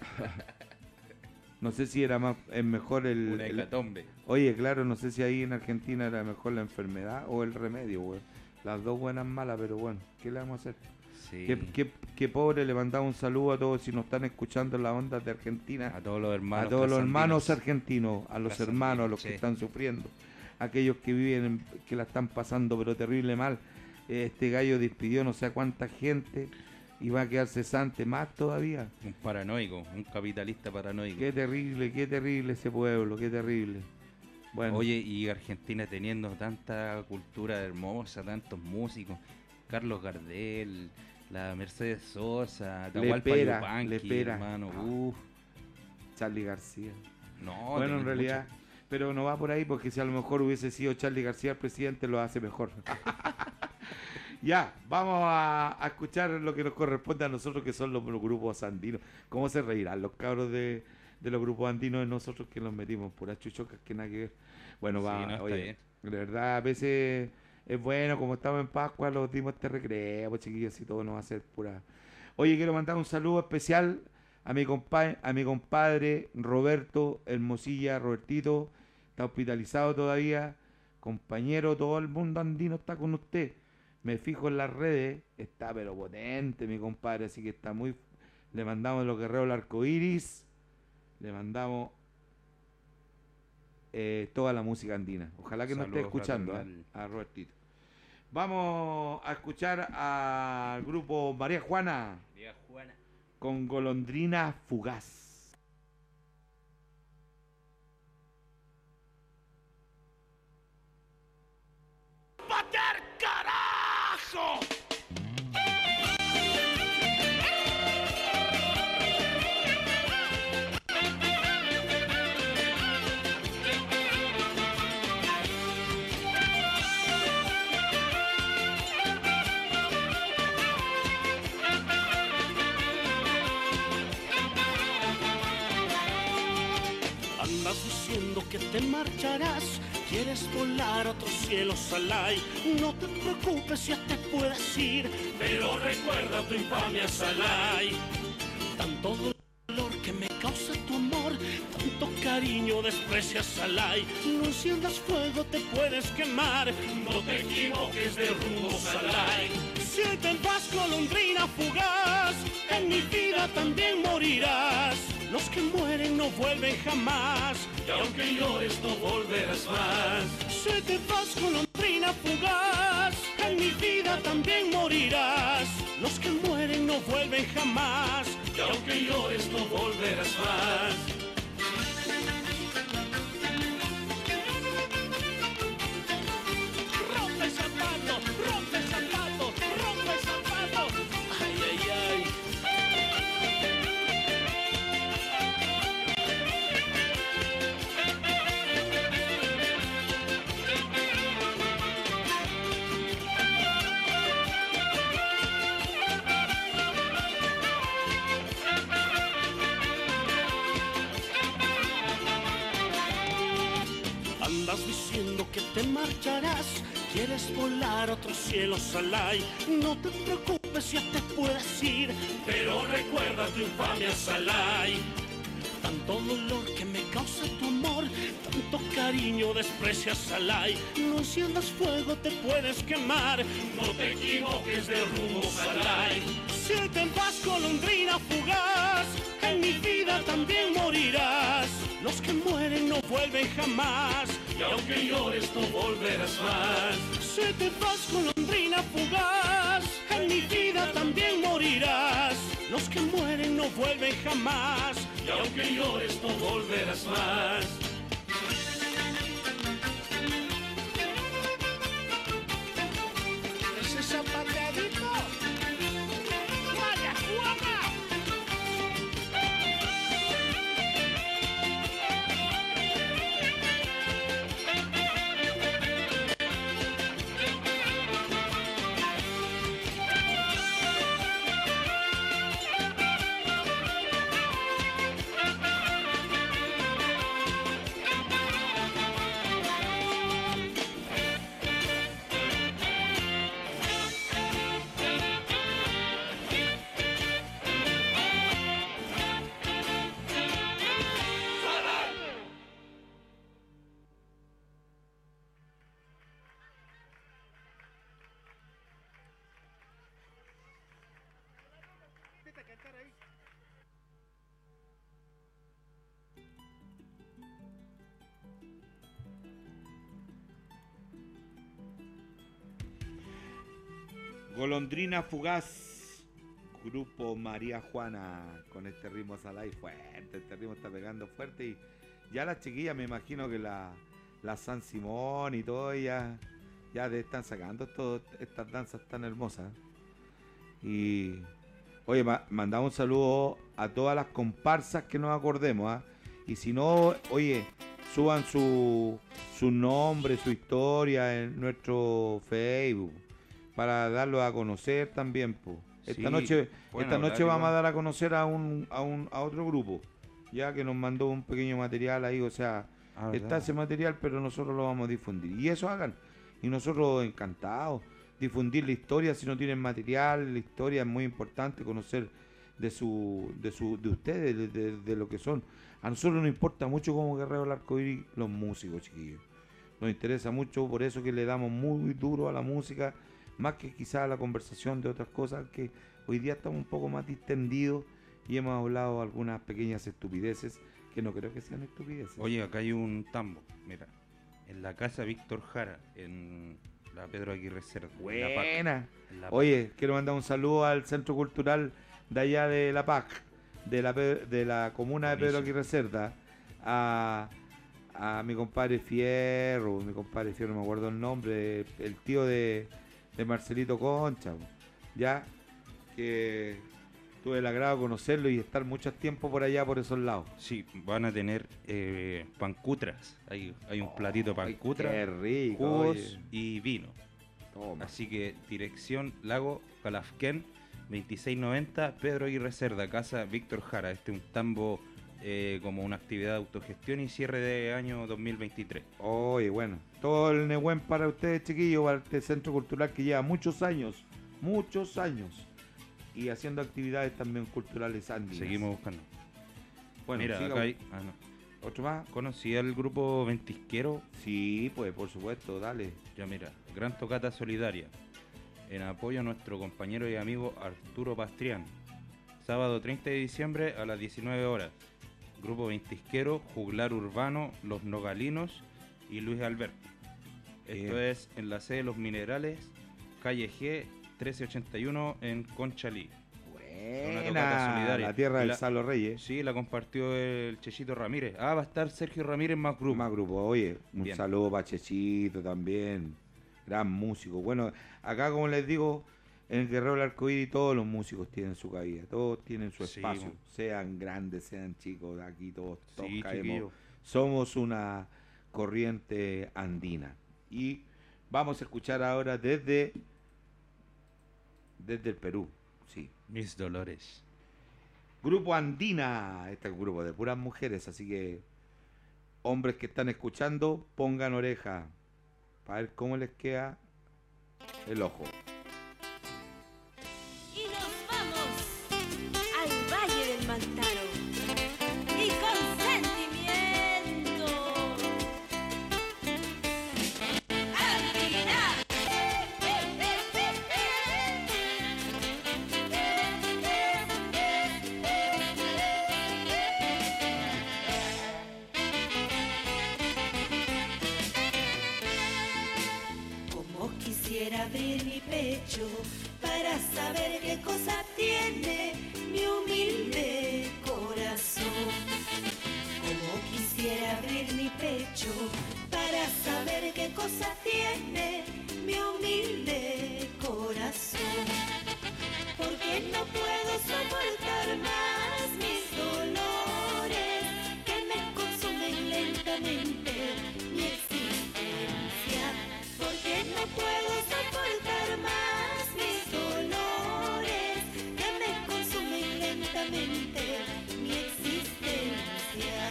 No sé si era más, es mejor el, Una el- hecatombe. Oye, claro, no sé si ahí en Argentina era mejor la enfermedad o el remedio, güey. Las dos buenas malas, pero bueno, ¿qué le vamos a hacer? Sí. Qué, qué- qué pobre, le mandamos un saludo a todos si nos están escuchando en las ondas de Argentina. A todos los hermanos. A todos los hermanos trasandinos. argentinos, a los Trasandinos, hermanos, a los sí. que están sufriendo, aquellos que viven, en- que la están pasando pero terrible mal. Este gallo despidió no sé a cuánta gente y va a quedar cesante más todavía. Un paranoico, un capitalista paranoico. Qué terrible, qué terrible ese pueblo, qué terrible. Bueno, Oye, y Argentina teniendo tanta cultura hermosa, tantos músicos, Carlos Gardel, la Mercedes Sosa, Atahualpa Lepera, Yupanqui, Lepera. hermano, Ah. uff, Charly García. no, Bueno, en tenés realidad, mucho- pero no va por ahí porque si a lo mejor hubiese sido Charly García el presidente, lo hace mejor. Ya, vamos a, a escuchar lo que nos corresponde a nosotros, que son los, los grupos andinos. ¿Cómo se reirán los cabros de, de los grupos andinos de nosotros que nos metimos en puras chuchocas que nada que ver? Bueno, Sí, va, no, está oye, bien. de verdad, a veces es bueno, como estamos en Pascua, los dimos este recreo, pues, chiquillos, y todo no va a ser pura. Oye, quiero mandar un saludo especial a mi compa a mi compadre Roberto Hermosilla. Robertito está hospitalizado todavía, compañero, todo el mundo andino está con usted. Me fijo en las redes, está pero potente mi compadre, así que está muy... Le mandamos los guerreros del arco iris, le mandamos eh, toda la música andina. Ojalá que nos esté Saludo escuchando, fraternal. ¿eh? A Robertito. Vamos a escuchar al grupo María Juana María Juana. con Golondrina Fugaz. ¡Pater carajo! Andas diciendo que te marcharás, quieres volar a otros cielos alay. No te preocupes, ya te puedes ir, pero recuerda tu infamia salay. Tanto dolor que me causa tu amor, tanto cariño desprecias salay. No enciendas fuego, te puedes quemar, no te equivoques de rumbo salay. Si te vas, golondrina fugaz, en mi vida también morirás. Los que mueren no vuelven jamás, y aunque llores no volverás más. Si te vas, golondrina fugaz, en mi vida también morirás. Los que mueren no vuelven jamás, y aunque llores no volverás más. Rompe el zapato, rompe el zapato, rompe el zapato. Ay, ay, ay. te marcharás. Quieres volar a otros cielos alay. No te preocupes, ya te puedes ir, pero recuerda tu infamia Salai. Tanto dolor que me causa tu amor, tanto cariño desprecias Salai. No enciendas fuego, te puedes quemar, no te equivoques de rumbo Salai. Si te vas, golondrina fugaz, en mi vida también morirás. Los que mueren no vuelven jamás, y aunque llores no volverás más. Si te vas, golondrina fugaz, en mi vida también morirás. Los que mueren no vuelven jamás, y aunque llores no volverás más. Ese zapateadito, vaya Juana. Golondrina Fugaz, grupo María Juana, con este ritmo Salai fuerte, este ritmo está pegando fuerte y ya las chiquillas me imagino que la, la San Simón y todo ya, ya de están sacando esto, estas danzas tan hermosas. Y oye, ma, mandamos un saludo a todas las comparsas que nos acordemos, ¿eh? Y si no, oye, suban su, su nombre, su historia en nuestro Facebook, para darlo a conocer también, po. Esta Sí, noche, esta hablar noche vamos igual. a dar a conocer a un, a un a otro grupo, ya que nos mandó un pequeño material ahí, o sea, Ah, está ¿verdad? ese material, pero nosotros lo vamos a difundir. Y eso hagan. Y nosotros encantados, difundir la historia, si no tienen material, la historia es muy importante, conocer de su, de su, de ustedes, de, de- de lo que son. A nosotros nos importa mucho como Guerrero del Arcoíris los músicos, chiquillos. Nos interesa mucho, por eso que le damos muy duro a la música, más que quizás a la conversación de otras cosas, que hoy día estamos un poco más distendidos y hemos hablado algunas pequeñas estupideces, que no creo que sean estupideces. Oye, acá hay un tambo, mira, en la casa Víctor Jara, en la Pedro Aguirre Cerda. en La Pac, Buena. en La Pac. Oye, quiero mandar un saludo al Centro Cultural de allá de La Pac, de la, Pe- de la comuna de Pedro Buenísimo. Aguirre Cerda, a, a mi compadre Fierro, mi compadre Fierro, no me acuerdo el nombre, el tío de, de Marcelito Concha, ya que tuve el agrado de conocerlo y estar mucho tiempo por allá, por esos lados. Sí, van a tener eh, pancutras, hay, hay un platito Ay, pancutra, qué rico, jugos oye. y vino. Toma. Así que dirección Lago Calafquén, veintiséis noventa, Pedro Aguirre Cerda, casa Víctor Jara. Este es un tambo eh, como una actividad de autogestión y cierre de año dos mil veintitrés. Oye, bueno, todo el Nehuen para ustedes, chiquillos, para este centro cultural que lleva muchos años, muchos años, y haciendo actividades también culturales andinas. Seguimos buscando. Bueno, Mira, siga- acá hay... ah, no. ¿Otro más? ¿Conocí al grupo Ventisquero? Sí, pues, por supuesto, dale. Ya mira, Gran Tocata Solidaria, en apoyo a nuestro compañero y amigo Arturo Pastrián. Sábado treinta de diciembre a las diecinueve horas. Grupo Ventisquero, Juglar Urbano, Los Nogalinos y Luis Alberto. Esto Bien. es en la sede de Los Minerales, calle G, trece ochenta y uno en Conchalí. una tocata Buena, solidaria. la tierra Y del la- Salo Reyes. Sí, la compartió el Chechito Ramírez. Ah, va a estar Sergio Ramírez más grupo. Más grupo, oye, un Bien. saludo para Chechito también, gran músico. Bueno, acá como les digo, en el Guerrero del Arcoíris todos los músicos tienen su cabida, todos tienen su Sí, espacio, mo. sean grandes, sean chicos, aquí todos, todos Sí, caemos. chiquillo. Somos una corriente andina. Y vamos a escuchar ahora desde, desde el Perú, sí. Mis Dolores. Grupo Andina, este es un grupo de puras mujeres, así que hombres que están escuchando, pongan oreja. para ver cómo les queda el ojo. Y nos vamos al Valle del Mantaro y con sentimiento. ¡Andina! Como quisiera abrir mi pecho para saber qué cosa tiene mi humilde corazón. Como quisiera abrir mi pecho para saber qué cosa tiene mi humilde corazón. Porque no puedo soportar más mis dolores que me consumen lentamente mi existencia. Porque no puedo soportar más mis dolores que me consumen lentamente mi existencia.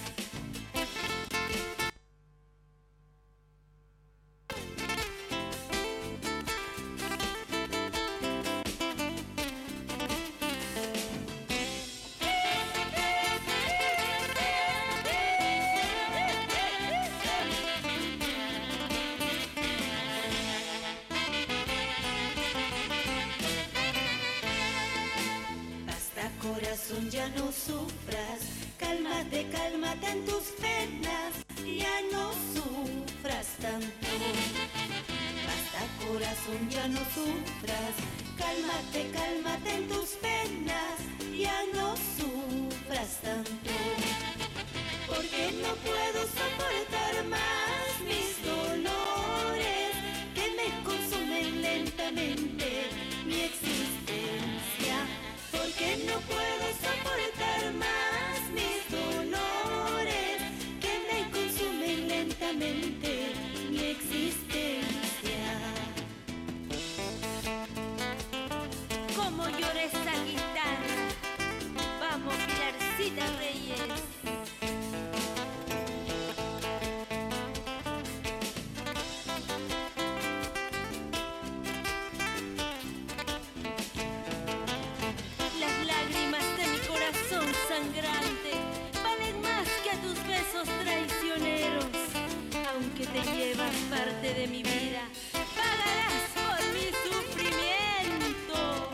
Basta, corazón, ya no sufras, cálmate, cálmate en tus penas, ya no sufras tanto. Basta, corazón, ya no sufras, cálmate, cálmate en tus penas, ya no sufras tanto. Porque no puedo soportar más mis dolores que me consumen lentamente mi existencia. Porque no puedo soportar más mis dolores que me consumen lentamente mi existencia. Como llora esta guitarra, vamos, Pilarcita Reyes. Las lágrimas de mi corazón sangrante valen más que a tus besos traicioneros. Aunque te llevas parte de mi vida, pagarás por mi sufrimiento.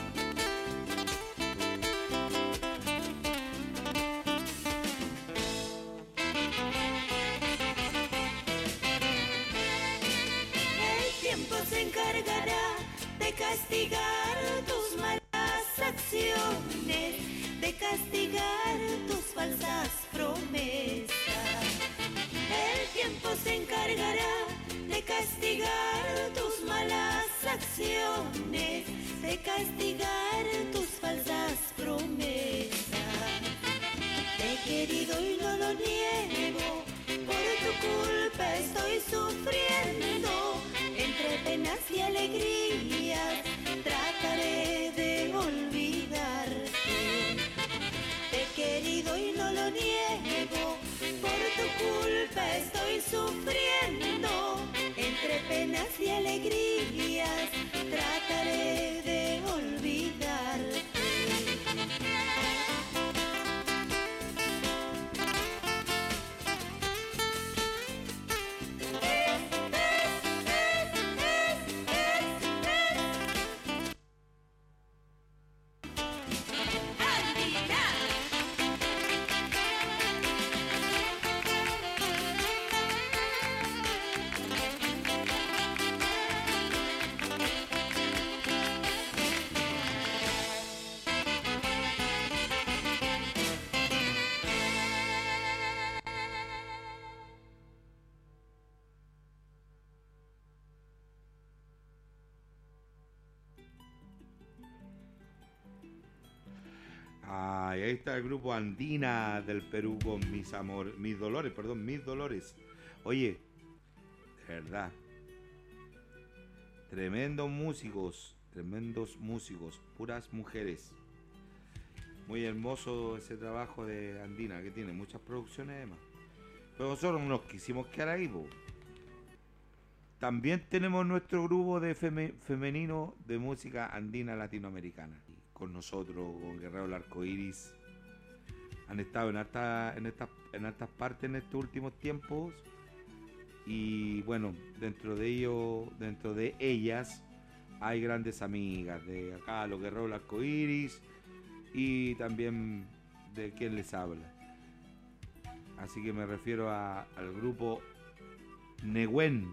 El tiempo se encargará de castigar tus malas acciones, de castigar tus falsas promesas. El tiempo se encargará de castigar tus malas acciones, de castigar tus falsas promesas. Te he querido y no lo niego, por tu culpa estoy sufriendo. Entre penas y alegrías trataré de olvidarte. Te he querido y no lo niego, por tu culpa estoy sufriendo. Entre penas y alegrías trataré de olvidarte. Ay, ahí está el grupo Andina del Perú con mis amores, mis dolores, perdón, mis dolores. Oye, de verdad, tremendos músicos, tremendos músicos, puras mujeres. Muy hermoso ese trabajo de Andina, que tiene muchas producciones además. Pero nosotros nos quisimos quedar ahí, po. también tenemos nuestro grupo de feme- femenino de música andina latinoamericana. Con nosotros, con Guerrero del Arcoíris, han estado en hartas en estas en hartas partes en estos últimos tiempos. Y bueno, dentro de ellos, dentro de ellas, hay grandes amigas de acá, los Guerreros del Arcoíris, y también de quien les habla. Así que me refiero a, al grupo Nehuen.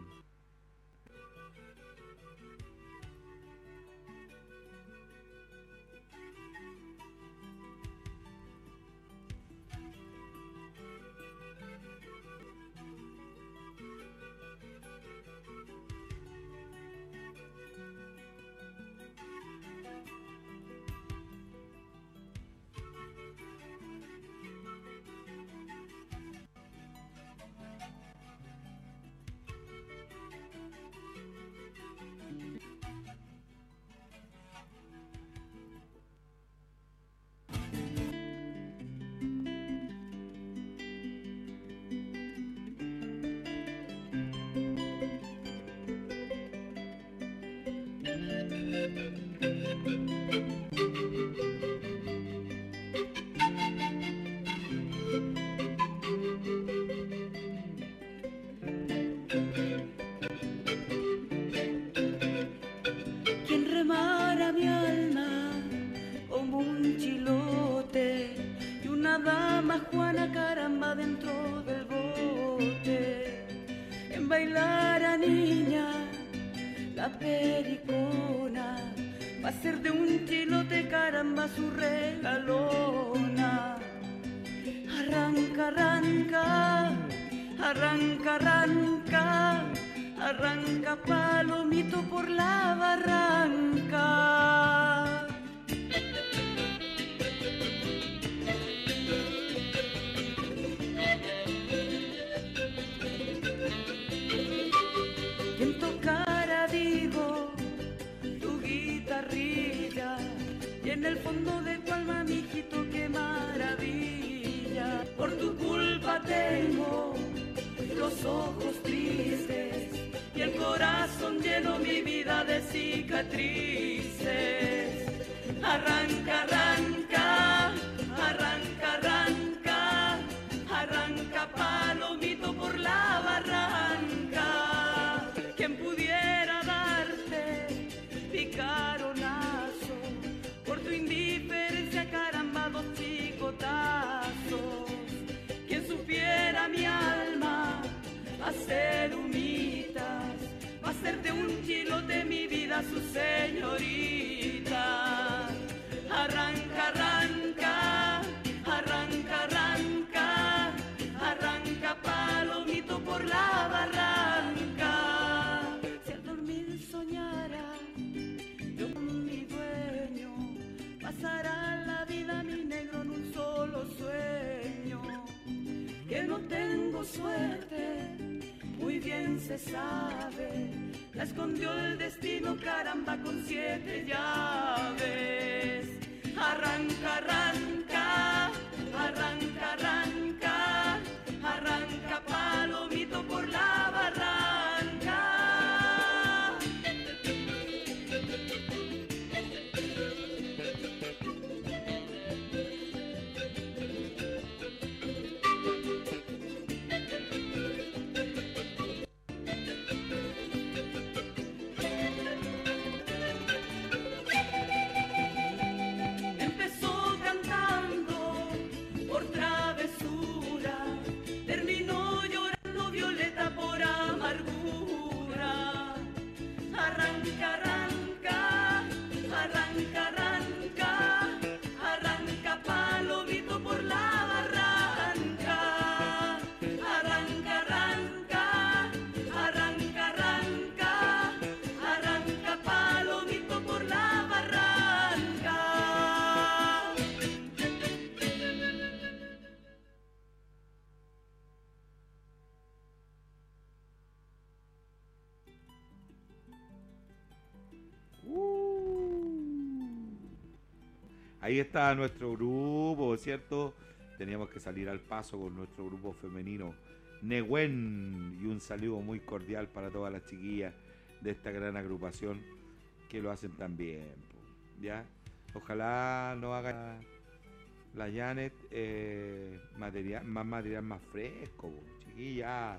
Quien remara mi alma como un chilote y una dama Juana caramba dentro del bote. En bailar a niña la pericona va a ser de un chilote caramba su regalona. Arranca, arranca, arranca, arranca, arranca palomito por la barranca. Quien tocara, digo, tu guitarrilla y en el fondo de tu alma, mijito, qué maravilla. Por tu culpa tengo los ojos tristes y el corazón lleno mi vida de cicatrices. Arranca, arranca, arranca, arranca, arranca palomito por la barranca. Quien pudiera darte picaronazo por tu indiferencia, caramba, dos chicotazos. Quien supiera mi alma hacer humitas, va a ser de un chilote mi vida su señorita. Arranca, arranca, arranca, arranca, arranca palomito por la barranca. Si al dormir soñara yo con mi dueño, pasará la vida mi negro en un solo sueño. Que no tengo suerte, muy bien se sabe, la escondió el destino, caramba, con siete llaves. Arranca, arranca, arranca, arranca, arranca palomito por la barranca. Ahí está nuestro grupo, ¿cierto? Teníamos que salir al paso con nuestro grupo femenino Nehuen, y un saludo muy cordial para todas las chiquillas de esta gran agrupación que lo hacen tan bien, po, ¿ya? Ojalá no haga la Janet eh, material, más material más fresco, po, chiquillas.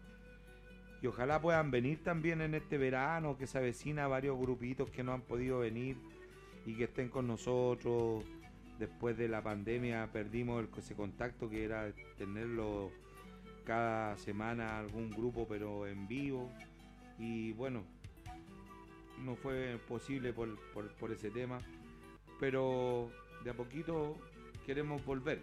Y ojalá puedan venir también en este verano, que se avecina varios grupitos que no han podido venir y que estén con nosotros. Después de la pandemia perdimos el, ese contacto que era tenerlo cada semana algún grupo, pero en vivo. Y bueno, no fue posible por, por, por ese tema, pero de a poquito queremos volver.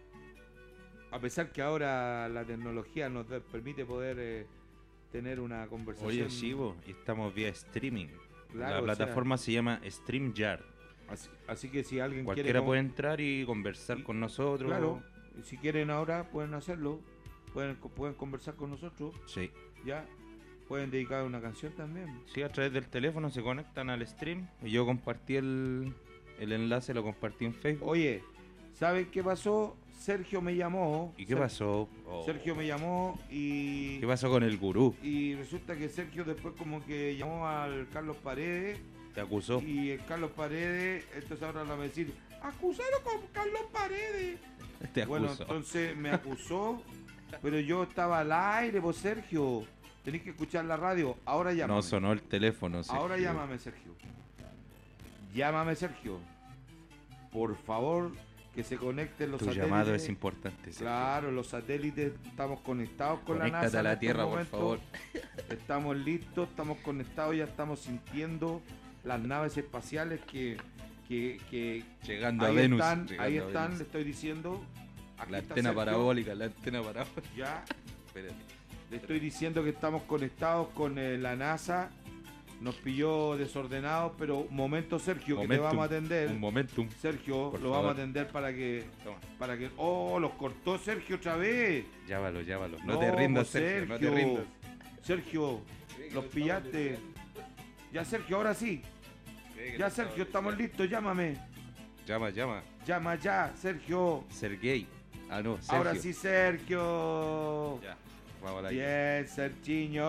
A pesar que ahora la tecnología nos de, permite poder eh, tener una conversación. Oye, Chivo, y estamos vía streaming. Claro, la o sea, plataforma se llama StreamYard. Así, así que si alguien Cualquiera quiere... puede entrar y conversar y, con nosotros. Claro, y si quieren ahora pueden hacerlo, pueden, pueden conversar con nosotros, Sí. ya, pueden dedicar una canción también. Sí, a través del teléfono se conectan al stream. Y yo compartí el, el enlace, lo compartí en Facebook. Oye, ¿saben qué pasó? Sergio me llamó. ¿Y qué Ser- pasó? Oh. Sergio me llamó y... ¿Qué pasó con el gurú? Y resulta que Sergio después como que llamó al Carlos Paredes ¿Te acusó? y el Carlos Paredes, entonces ahora le va a decir, acusado con Carlos Paredes. Te acusó. Bueno, entonces me acusó, pero yo estaba al aire, pues Sergio, tenés que escuchar la radio, ahora llámame. No sonó el teléfono. Ahora Sergio. llámame, Sergio. Llámame, Sergio. Por favor, que se conecten los Tu satélites. llamado es importante. Sergio. Claro, los satélites, estamos conectados con Conéctate la NASA. a la en estos Tierra, por momentos. favor. Estamos listos, estamos conectados, ya estamos sintiendo las naves espaciales que, que, que Llegando ahí a Venus. están, llegando ahí a están, Venus. le estoy diciendo. Aquí La está antena Sergio, parabólica, la antena parabólica. Ya, Espérate. le estoy diciendo que estamos conectados con eh, la NASA. Nos pilló desordenados, pero un momento, Sergio, que te Momentum, vamos a atender. Un momentum. Sergio, Por lo favor. vamos a atender para que, Toma. para que. Oh, los cortó Sergio otra vez. Llámalo, llámalo. No, No, te rindas, pues, Sergio, no te Sergio. rindas. Sergio, los pillaste. Ya, Sergio, ahora sí. Ya, Sergio, estamos listos, llámame. Llama, llama. Llama ya, Sergio. Sergey. Ah, no, Sergio. Ahora sí, Sergio. Ya, vamos a la Bien, Sergiño.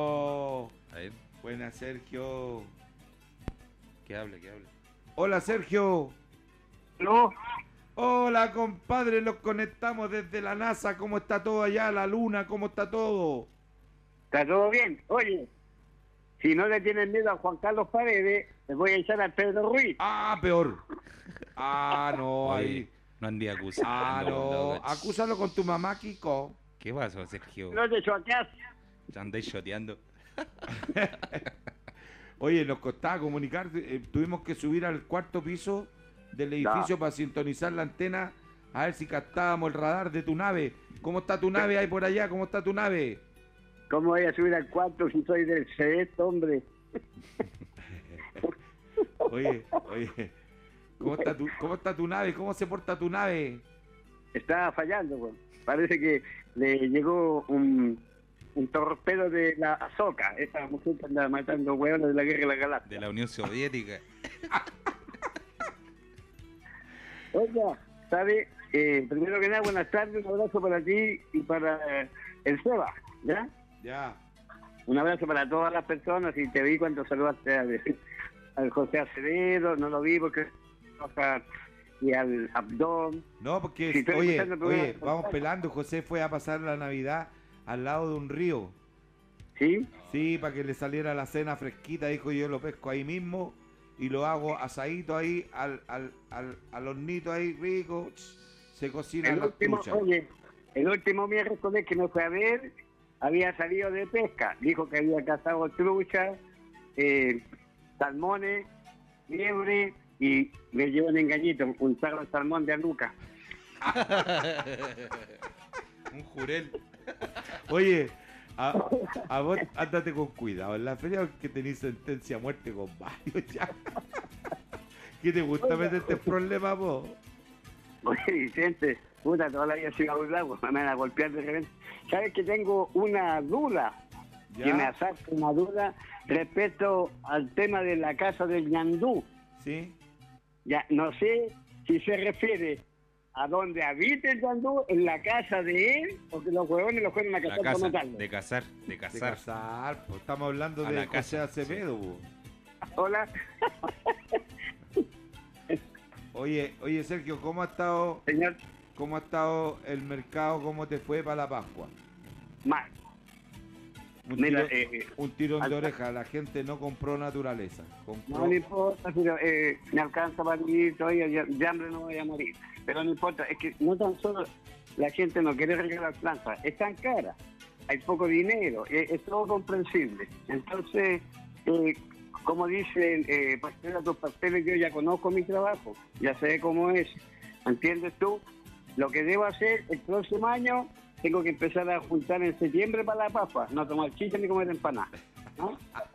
A ver, Buena, Sergio. que hable, que hable. Hola, Sergio. No, Hola, compadre, nos conectamos desde la NASA. ¿Cómo está todo allá? La luna, ¿cómo está todo? está todo bien. Oye, si no le tienen miedo a Juan Carlos Paredes, le voy a echar a Pedro Ruiz. Ah, peor. Ah, no, Oye, ahí. no andé acusando. Ah, no. loco. Acúsalo con tu mamá, Kiko. ¿Qué pasó, Sergio? No te echó acá. Andáis shoteando. Oye, nos costaba comunicar. eh, tuvimos que subir al cuarto piso del edificio para sintonizar la antena. A ver si captábamos el radar de tu nave. ¿Cómo está tu nave ahí por allá? ¿Cómo está tu nave? ¿Cómo voy a subir al cuarto si soy del C E T, hombre? Oye, oye. ¿Cómo está tu, cómo está tu nave? ¿Cómo se porta tu nave? Estaba fallando, pues. Parece que le llegó un, un torpedo de la Azoka, esa mujer que anda matando hueones de la guerra de la galaxia. De la Unión Soviética. Oiga, ¿sabe? Eh, primero que nada, buenas tardes, un abrazo para ti y para eh, el Seba, ¿ya? Ya. Un abrazo para todas las personas y te vi cuando saludaste al, al José Acevedo, no lo vi porque y al Abdón. No, porque, Sí, estoy oye, escuchando el programa. oye, vamos pelando. José fue a pasar la Navidad al lado de un río. ¿Sí? Sí, para que le saliera la cena fresquita, dijo, yo lo pesco ahí mismo y lo hago asadito ahí, al, al, al, al hornito ahí rico, se cocina El la último, trucha. oye, el último miércoles que nos fue a ver, había salido de pesca. Dijo que había cazado trucha, eh, salmones, liebre y le llevó un engañito, un saco de salmón de aluca. Un jurel. Oye, a, a vos ándate con cuidado, en la feria que tenéis sentencia a muerte con varios ya. ¿Qué te gusta meterte en problemas vos? Oye, Vicente, puta, toda la vida sigo a un lago, me van a golpear de repente. ¿Sabes que tengo una duda? ¿Ya? Que me asalta una duda respecto al tema de la casa del ñandú. ¿Sí? Ya, no sé si se refiere a donde habite el yandú, en la casa de él, o que los huevones los fueron a La cazar para casa, matarlo. de cazar, de De cazar. casar, pues, estamos hablando A de la José casa, Acevedo. po. Hola. Oye, oye Sergio, ¿cómo ha estado, Señor, cómo ha estado el mercado? ¿Cómo te fue para la Pascua? mal. Un, Mira, tiro- eh, un tirón de al- oreja, la gente no compró naturaleza, compró... no le importa, pero eh, me alcanza para vivir todavía, ya- de hambre no voy a morir. Pero no importa, es que no tan solo la gente no quiere regalar plantas, es tan cara, hay poco dinero, es, es todo comprensible. Entonces, eh, como dicen, eh, pastel a tus pasteles, yo ya conozco mi trabajo, ya sé cómo es, ¿entiendes tú? Lo que debo hacer el próximo año, tengo que empezar a juntar en septiembre para la papa, no tomar chicha ni comer empanada, ¿no?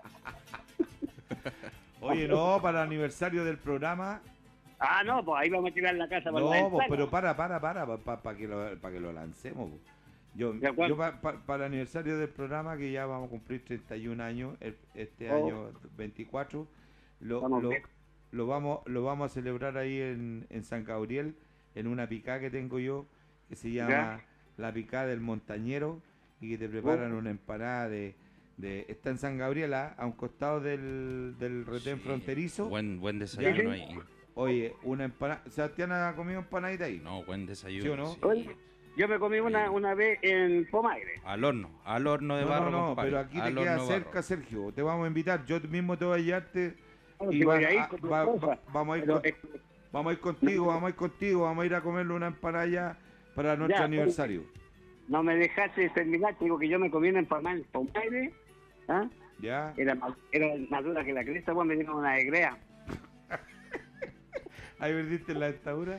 Oye, no, para el aniversario del programa... Ah, no, pues ahí vamos a tirar la casa para la No, pues, ventana. pero para, para, para, para que, lo, pa que lo lancemos. po. Yo, ¿De acuerdo? yo pa- pa- para el aniversario del programa, que ya vamos a cumplir treinta y un años, el- este Oh. año veinticuatro, lo, Estamos lo, bien. lo vamos lo vamos a celebrar ahí en, en San Gabriel, en una picada que tengo yo, que se llama Ya. la picada del montañero, y que te preparan Oh. una empanada de... de está en San Gabriel, ¿ah? A un costado del, del retén Sí, fronterizo. Buen, buen desayuno ahí. Oye, una empanada... ¿Sebastián ha comido empanadita ahí? No, buen desayuno. ¿Sí o no? sí. Oye, yo me comí una, Sí. una vez en Pomaire. Al horno, al horno de No, barro, no, no, compadre, pero aquí te al queda horno cerca, barro. Sergio. Te vamos a invitar. Yo mismo te voy a llevarte Bueno, y si va- voy a ir a- con tu va- esposa, va- vamos, a ir pero, con- eh, vamos a ir contigo, vamos a ir contigo. Vamos a ir a comerle una empanada ya para nuestro Ya, aniversario. no me dejaste terminar, te digo que yo me comí una empanada en Pomaire. ¿Ah? ¿Ya? Era, más- era más dura que la cresta, pues me dieron una egrea. ¿Ahí perdiste la dentadura?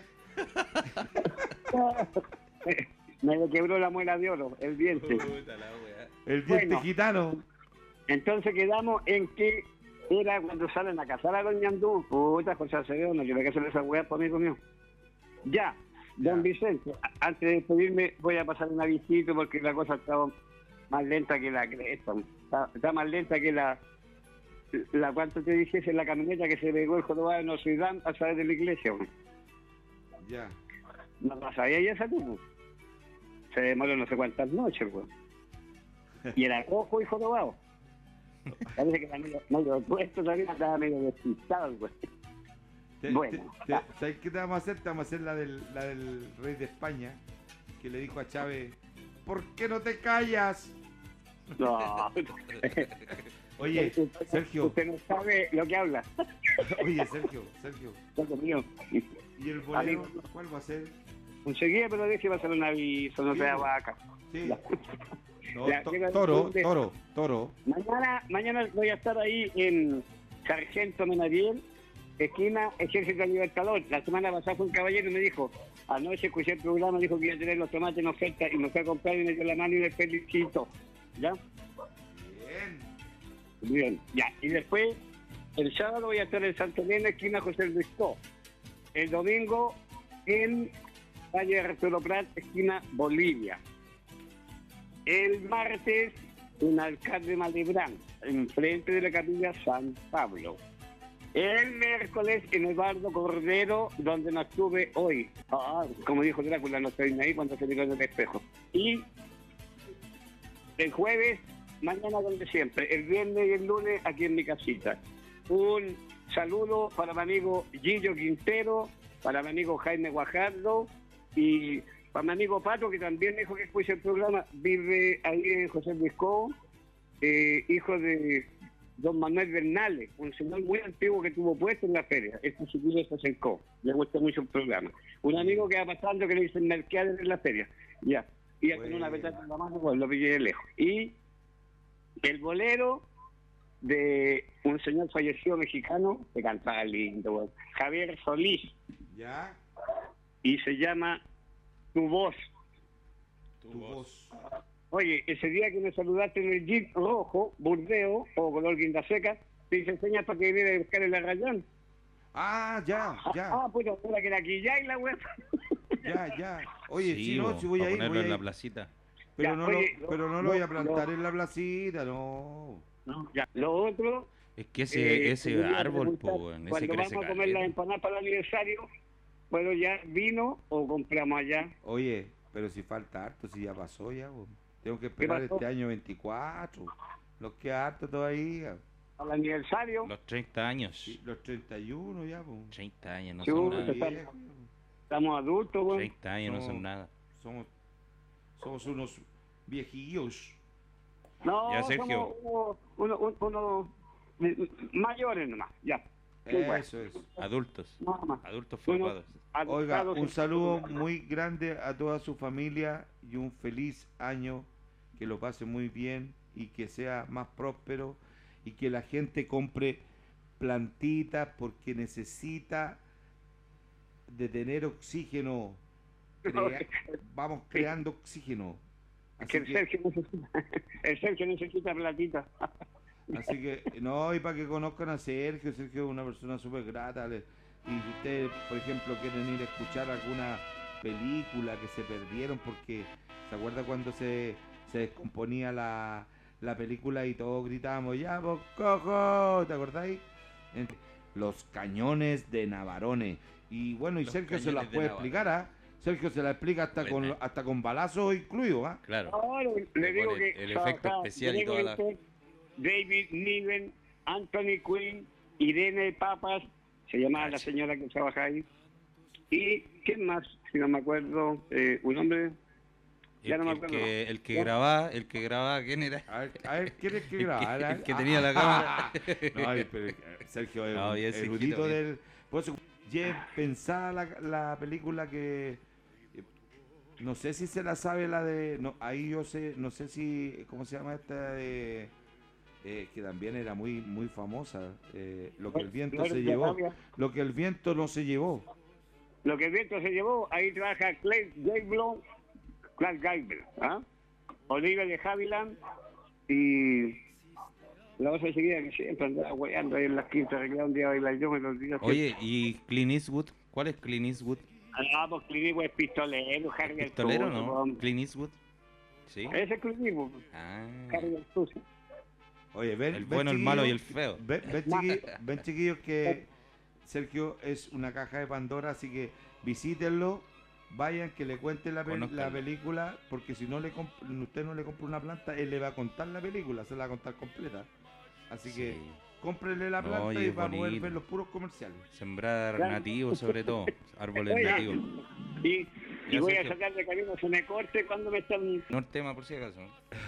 Me le quebró la muela de oro, el diente. El diente Bueno. gitano. Entonces quedamos en que era cuando salen a cazar a los ñandú. Puta, José Acevedo, no quiero que hacer esa weá por amigo mío. Ya, don Ya. Vicente, a- antes de despedirme voy a pasar una visita porque la cosa estaba más lenta que la cresta. Está, está más lenta que la... la ¿Cuánto te dijese la camioneta que se pegó el jorobado de Notre Dame a través de la iglesia? weón? Ya. No la sabía ya esa tú. Se demoró no sé cuántas noches, weón. Y era cojo y jorobado. Parece que era medio, medio puesto también, estaba medio despistado, güey. Te- Bueno. te- te- ¿Sabes qué te vamos a hacer? Te vamos a hacer la del, la del rey de España, que le dijo a Chávez, ¿por qué no te callas? No. Oye, Sergio, Usted no sabe lo que habla. oye, Sergio, Sergio, Dios mío. ¿y el bolero Amigo. cuál va a ser? Enseguida, pero dije va a ser un aviso, no Sí, sea bo. vaca. Sí. Ya. No, Ya, to- quiero toro, decirte- toro, toro. Mañana, mañana voy a estar ahí en Sargento Menariel, esquina Ejército Libertador. La semana pasada fue un caballero y me dijo, anoche escuché el programa, dijo que iba a tener los tomates en oferta y me fue a comprar y me dio la mano y me felicito. ¿Ya? Bien. Muy bien, ya. Y después, el sábado voy a estar en Santa Elena, esquina José Luis Co. El domingo en calle Arturo Prat, esquina Bolivia. El martes en Alcalde Malebrán, enfrente de la capilla San Pablo. El miércoles en Eduardo Cordero, donde no estuve hoy. Ah, como dijo Drácula, no estoy ni ahí cuando se miró en el espejo. Y el jueves, mañana donde siempre. El viernes y el lunes aquí en mi casita. Un saludo para mi amigo Gillo Quintero, para mi amigo Jaime Guajardo y para mi amigo Pato, que también dijo que escucha el programa, vive ahí en José Luis Co, eh, hijo de don Manuel Bernales, un señor muy antiguo que tuvo puesto en la feria. Este chiquillo se acercó, le gusta mucho el programa. Un amigo que va pasando que le dicen Mercader en la feria, ya. Y con Bueno. una petata en la mano, pues lo pillé de lejos. Y el bolero de un señor fallecido mexicano, que cantaba lindo, bueno, Javier Solís, ¿Ya? y se llama Tu Voz. Tu voz. Oye, ese día que me saludaste en el jeep rojo, burdeo o color guinda seca, te hice señas para que viniera a buscar el arrayán. Ah, ya, ya, Ah, pues ahora que la quilláis la web. ya, ya. Oye, Sí, si no, bo, si voy para a ir, ponerlo voy a en la ir. placita. Pero Ya, no, oye, lo, pero no lo- lo voy a lo- plantar lo- en la placita, no. No, ya. Lo otro, Es que ese, eh, ese te quería árbol, preguntar, po, weón, ese cuando crece vamos a comer las caleta. empanadas para el aniversario, ¿Puedo ya vino o compramos allá? Oye, pero si falta harto, si ya pasó ya, po. Tengo que esperar pasó? este año veinticuatro. Nos queda harto todavía. Al aniversario. Los treinta años. Sí, los treinta y uno ya, po. treinta años no Chuta, son nada. está- Viejo. Estamos adultos, güey. treinta años no No. son nada. Somos, somos unos viejillos. No, Ya, Sergio. somos unos uno, uno, uno- mayores nomás, ya. Sí, bueno. Eso es. Adultos. Nada más. Adultos Uno- formados. Oiga, Adultos un en- saludo muy grande a toda su familia y un feliz año, que lo pase muy bien y que sea más próspero y que la gente compre plantitas porque necesita de tener oxígeno. Crea- vamos creando oxígeno. Que Así el que, Sergio necesita, el Sergio necesita platita. así que, no, y para que conozcan a Sergio, Sergio es una persona súper grata. le- Y si ustedes, por ejemplo, quieren ir a escuchar alguna película que se perdieron, porque ¿se acuerda cuando se, se descomponía la, la película y todos gritábamos, ya vos cojo, ¿te acordáis? En- Los cañones de Navarone. Y bueno, y Los Sergio se cañones las de puede Navarone. explicar, ¿ah? Sergio se la explica hasta con, Buena. hasta con balazos incluidos, ¿ah? Claro. Ahora le Le digo pone que el efecto especial y toda la- David Niven, Anthony Quinn, Irene Papas, se llamaba la Cacha. señora que trabaja ahí. ¿Y quién más? Si no me acuerdo, eh, un hombre. Ya El, no me el acuerdo. que, el que Ya. grababa, el que grababa, ¿quién era? A ver, a ver, ¿quién es que El que- graba? el que tenía la cámara. No, ay, pero eh, Sergio es No, un bien, Sergito, erudito bien. del... Por eso, ye, pensada la, la película que... eh, No sé si se la sabe la de... No, ahí yo sé, no sé si... ¿Cómo se llama esta de...? Eh, que también era muy muy famosa. eh, lo que el viento No, se no, llevó. no, Lo que el viento no se llevó. Lo que el viento se llevó, ahí trabaja Clay Gable, Clark Gable, ¿ah? Olivia de Havilland y la otra seguida que siempre andaba hueando ahí en las quintas, arreglaba un día a bailar yo, me lo olvidé. Oye, ¿y Clint Eastwood? ¿Cuál es Clint Eastwood? Ah, pues Clint Eastwood es pistolero, Harry el ¿Pistolero, Sucio, no? hombre. Clint Eastwood. Sí. Ese es Clint Eastwood, Ah. Harry el Sucio. Oye, ven, El ven, bueno, el malo y el chiquillos, feo. Ven, ven, chiqui- ven, chiquillos, que Sergio es una caja de Pandora, así que visítenlo, vayan, que le cuenten la, pe- Conózcanlo. la película, porque si no le comp- usted no le compra una planta, él le va a contar la película, se la va a contar completa. Así que Sí. cómprenle la No, planta y y es va a poder bonito. ver los puros comerciales. Sembrar Claro. nativos, sobre todo. Árboles Oiga, nativos. Y, y Ya, voy Sergio. a sacar de camino, se me corte cuando me están... No el tema, por si acaso.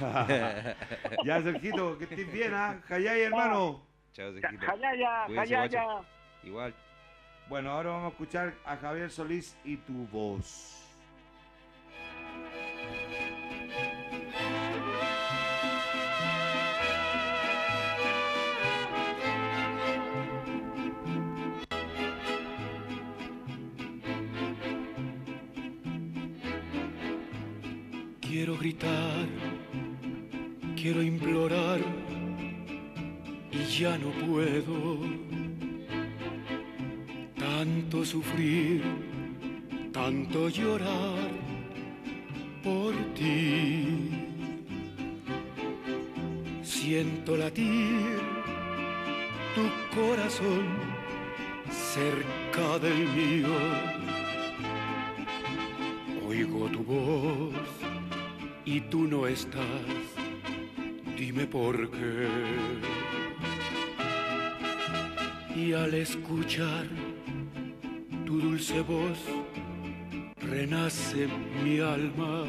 Ya, Sergito, que estés bien, ¿ah? Jayay, hermano. Chao, Sergito. Jayaya, Cuídense, Jayaya. guacho. Igual. Bueno, ahora vamos a escuchar a Javier Solís y tu voz. Quiero gritar, quiero implorar y ya no puedo. Tanto sufrir, tanto llorar por ti. Siento latir tu corazón cerca del mío. Oigo tu voz y tú no estás, dime por qué. Y al escuchar tu dulce voz, renace mi alma.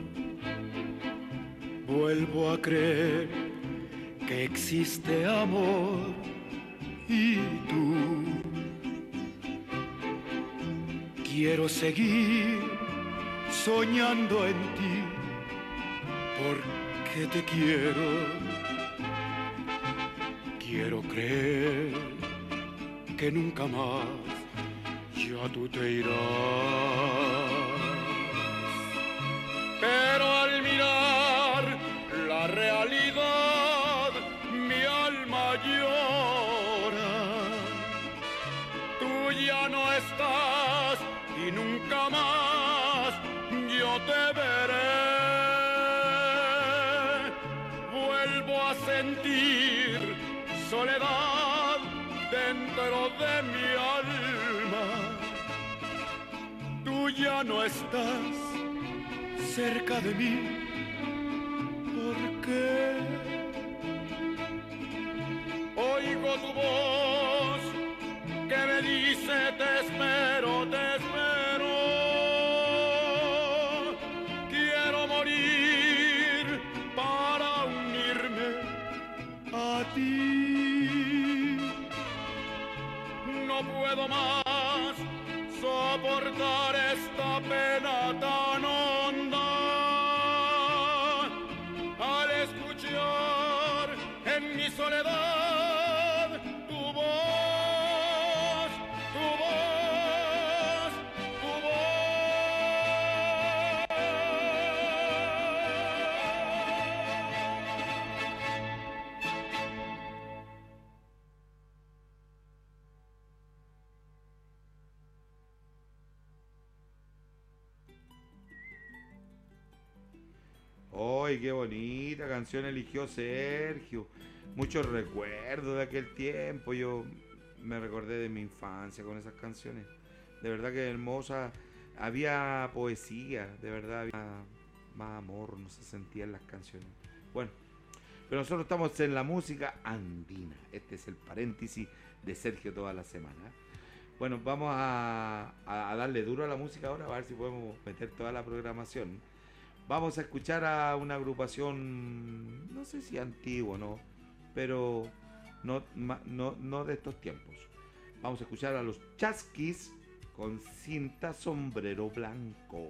Vuelvo a creer que existe amor y tú. Quiero seguir soñando en ti, porque te quiero. Quiero creer que nunca más ya tú te irás. Pero al mirar la realidad, mi alma llora. Tú ya no estás y nunca más yo te veré. Vuelvo a sentir soledad dentro de mi alma. ya no estás cerca de mí. ¿Por qué? Oigo tu voz que me dice te espero, te espero. Quiero morir para unirme a ti. No puedo más soportar esta pena tan honda. Al escuchar en mi soledad tu voz, tu voz, tu ¡Ay, qué bonita canción eligió Sergio! Muchos recuerdos de aquel tiempo. Yo me recordé de mi infancia con esas canciones. De verdad que hermosa. Había poesía, de verdad había más amor, no se sentía en las canciones. Bueno, pero nosotros estamos en la música andina. Este es el paréntesis de Sergio toda la semana. Bueno, vamos a, a, a darle duro a la música ahora, a ver si podemos meter toda la programación. Vamos a escuchar a una agrupación, no sé si antigua, ¿no? Pero no, no, no de estos tiempos. Vamos a escuchar a los Chasquis con Cinta Sombrero Blanco.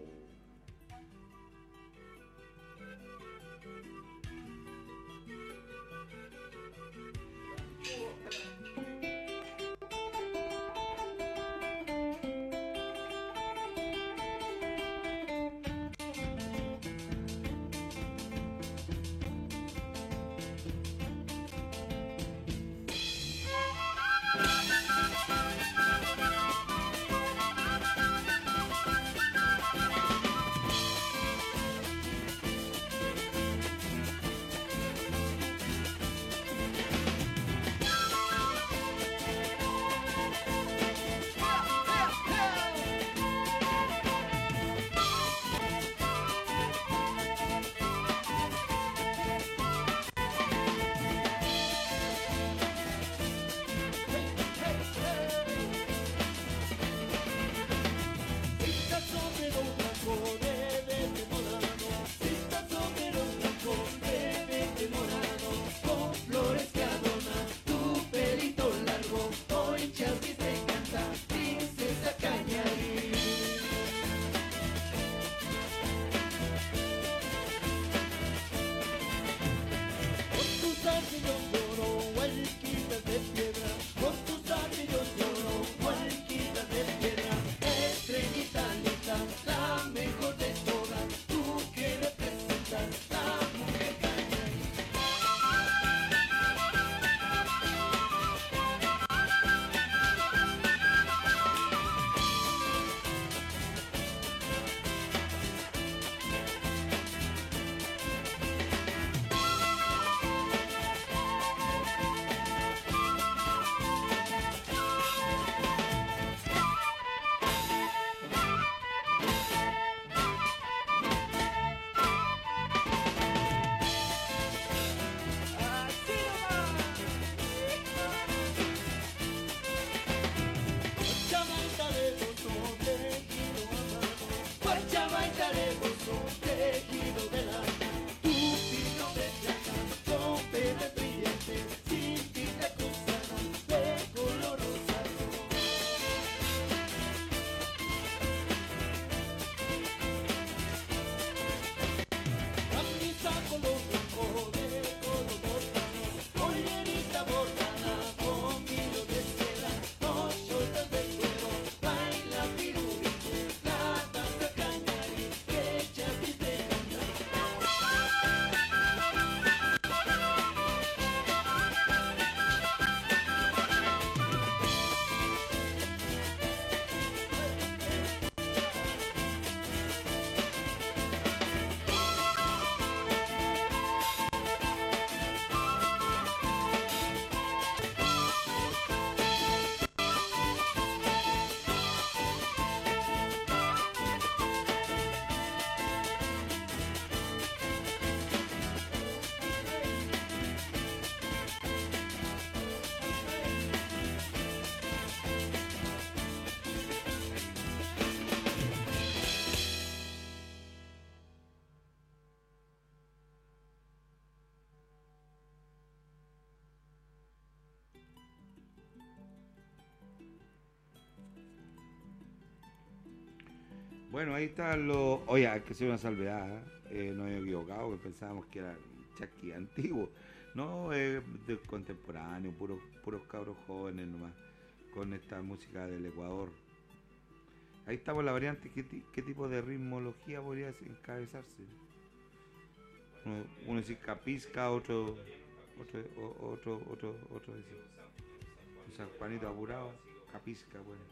Bueno, ahí están los... Oye, hay que hacer una salvedad, ¿eh? Eh, nos hemos equivocado, que pensábamos que era chasqui antiguo. No, es de contemporáneo, puros puros cabros jóvenes nomás, con esta música del Ecuador. Ahí estamos la variante, ¿qué, ti- qué tipo de ritmología podría encabezarse? Uno, uno dice capisca, otro, otro, o- otro, otro, otro dice, o sea, Juanito apurado, capisca, bueno.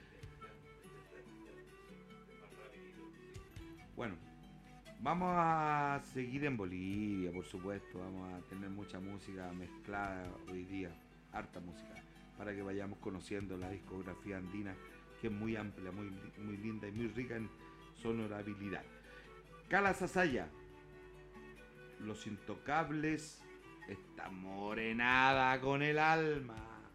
Bueno, vamos a seguir en Bolivia, por supuesto, vamos a tener mucha música mezclada hoy día, harta música, para que vayamos conociendo la discografía andina, que es muy amplia, muy, muy linda y muy rica en sonorabilidad. Cala Sasaya, Los Intocables, esta morenada con el alma.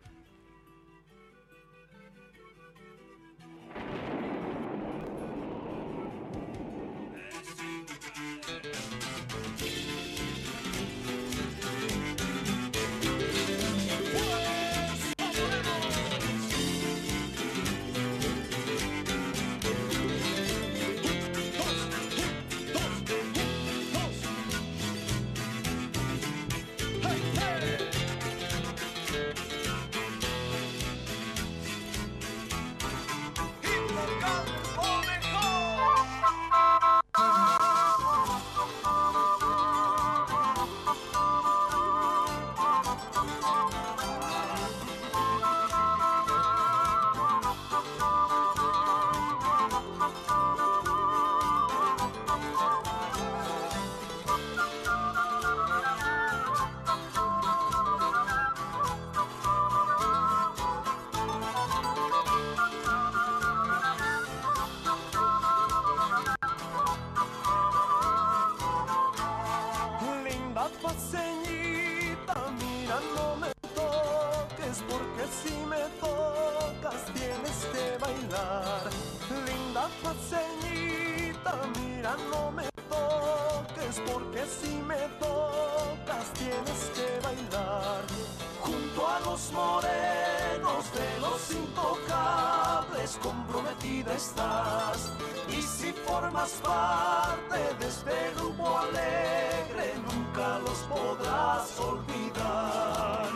Linda paseñita, mira, no me toques, porque si me tocas tienes que bailar. Linda paseñita, mira, no me toques, porque si me tocas tienes que bailar. Junto a los morenos de los intocables, comprometida estás. Y si formas parte de este grupo alegre, nunca los podrás olvidar.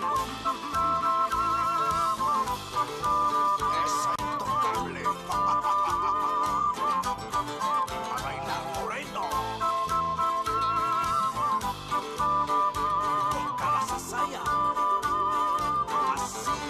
Esa intocable. A bailar moreno. Con Cala Sasaya. Así.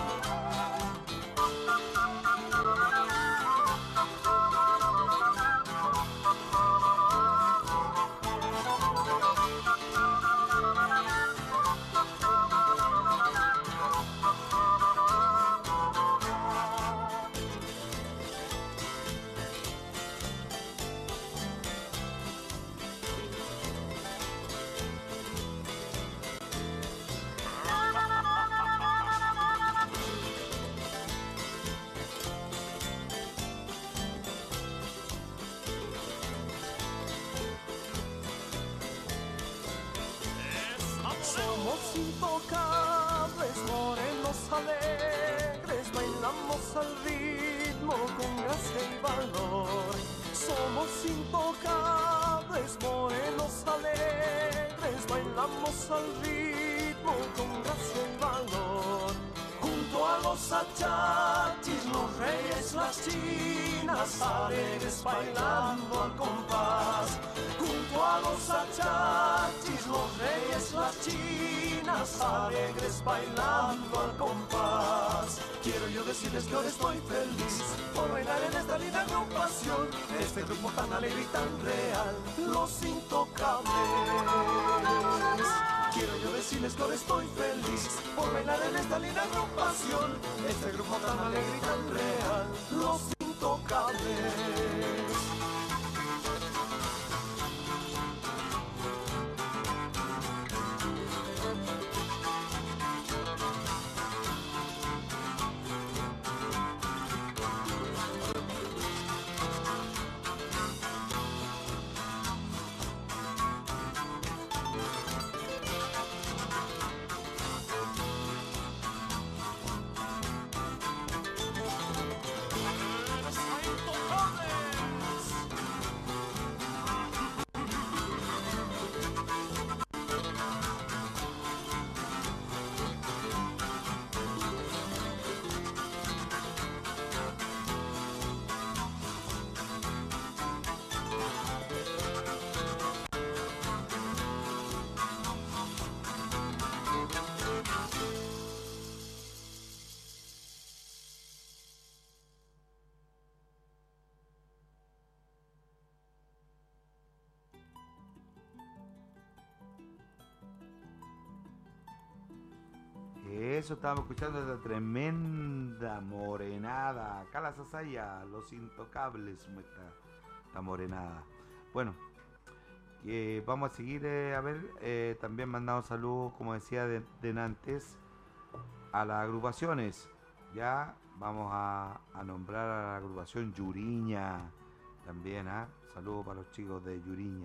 Somos intocables, morenos alegres, bailamos al ritmo con gracia y valor. Somos intocables, morenos alegres, bailamos al ritmo con gracia y valor. Junto a los achachis, los reyes, las chinas, alegres bailando al compás. Junto a los achachis, los reyes, las chinas, alegres bailando al compás. Quiero yo decirles que ahora estoy feliz por bailar en esta linda agrupación, este grupo tan alegre y tan real, Los Intocables. Quiero yo decirles que ahora estoy feliz por bailar en esta linda agrupación, este grupo tan alegre y tan real, Los Intocables. Eso, estábamos escuchando esta tremenda morenada. Acá la Sasaya, los intocables, esta, esta morenada. Bueno, eh, vamos a seguir, eh, a ver, eh, también mandamos saludos, como decía de, de antes, a las agrupaciones. Ya vamos a, a nombrar a la agrupación Yuriña también, ¿ah? Saludos para los chicos de Yuriña.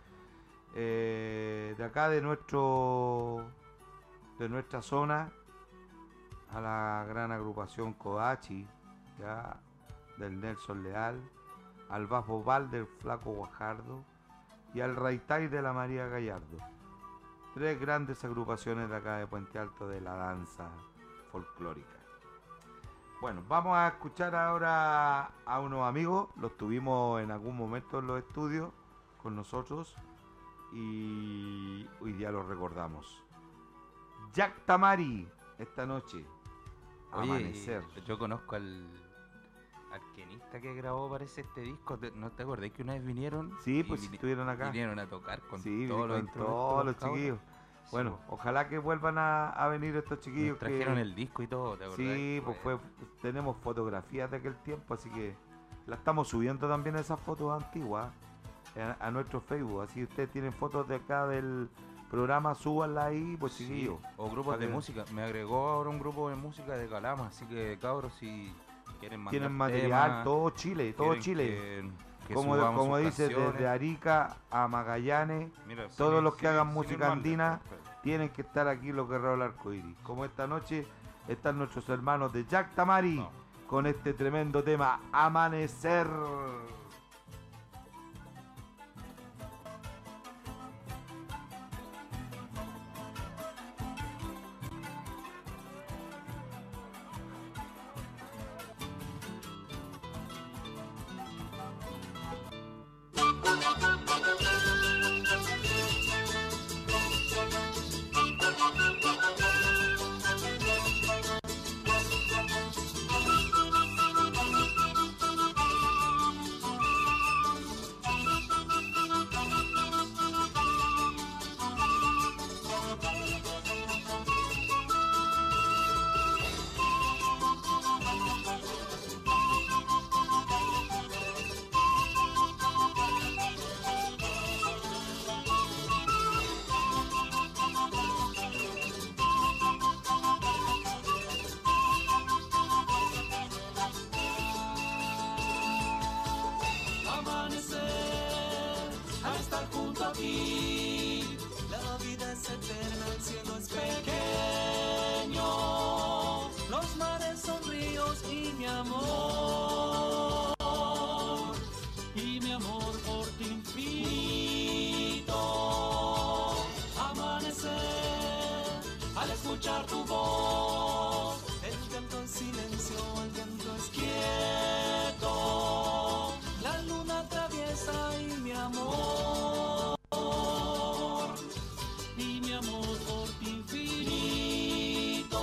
Eh, de acá de nuestro de nuestra zona, a la gran agrupación Coachi, ya, del Nelson Leal, al Bajo Val del Flaco Guajardo y al Raitai de la María Gallardo. Tres grandes agrupaciones de acá de Puente Alto de la danza folclórica. Bueno, vamos a escuchar ahora a unos amigos, los tuvimos en algún momento en los estudios con nosotros y hoy día los recordamos. Jack Tamari, esta noche. Oye, Amanecer. yo conozco al arquenista que grabó, parece, este disco. ¿No te acordás que una vez vinieron? Sí, pues vini- estuvieron acá. Vinieron a tocar con Sí, todos los con instrumentos, todos los cabros. chiquillos. Sí, Bueno, pues. ojalá que vuelvan a, a venir estos chiquillos. Nos trajeron que... el disco y todo, ¿te acordás? Sí, pues fue, tenemos fotografías de aquel tiempo, así que la estamos subiendo también esas fotos antiguas a, a nuestro Facebook. Así ustedes tienen fotos de acá del programa, súbanla ahí, pues Sí, chiquillos. o grupos Para de que- música. Me agregó ahora un grupo de música de Calama, así que cabros, si quieren mandar Tienen material, temas, todo Chile, todo quieren Chile. que- que como subamos como sus dice, canciones. desde Arica a Magallanes, Mira, si todos me- los si que me- hagan si me música mandan, andina perfecto. tienen que estar aquí los guerreros del arcoíris. Como esta noche están nuestros hermanos de Jack Tamari No. con este tremendo tema, Amanecer. Amanecer, al estar junto a ti, la vida es eterna, el cielo es pequeño, los mares son ríos y mi amor, y mi amor por ti infinito. Amanecer, al escuchar tu voz, el viento es silencio, el viento es quieto, la luna atraviesa y mi amor, y mi amor por ti infinito.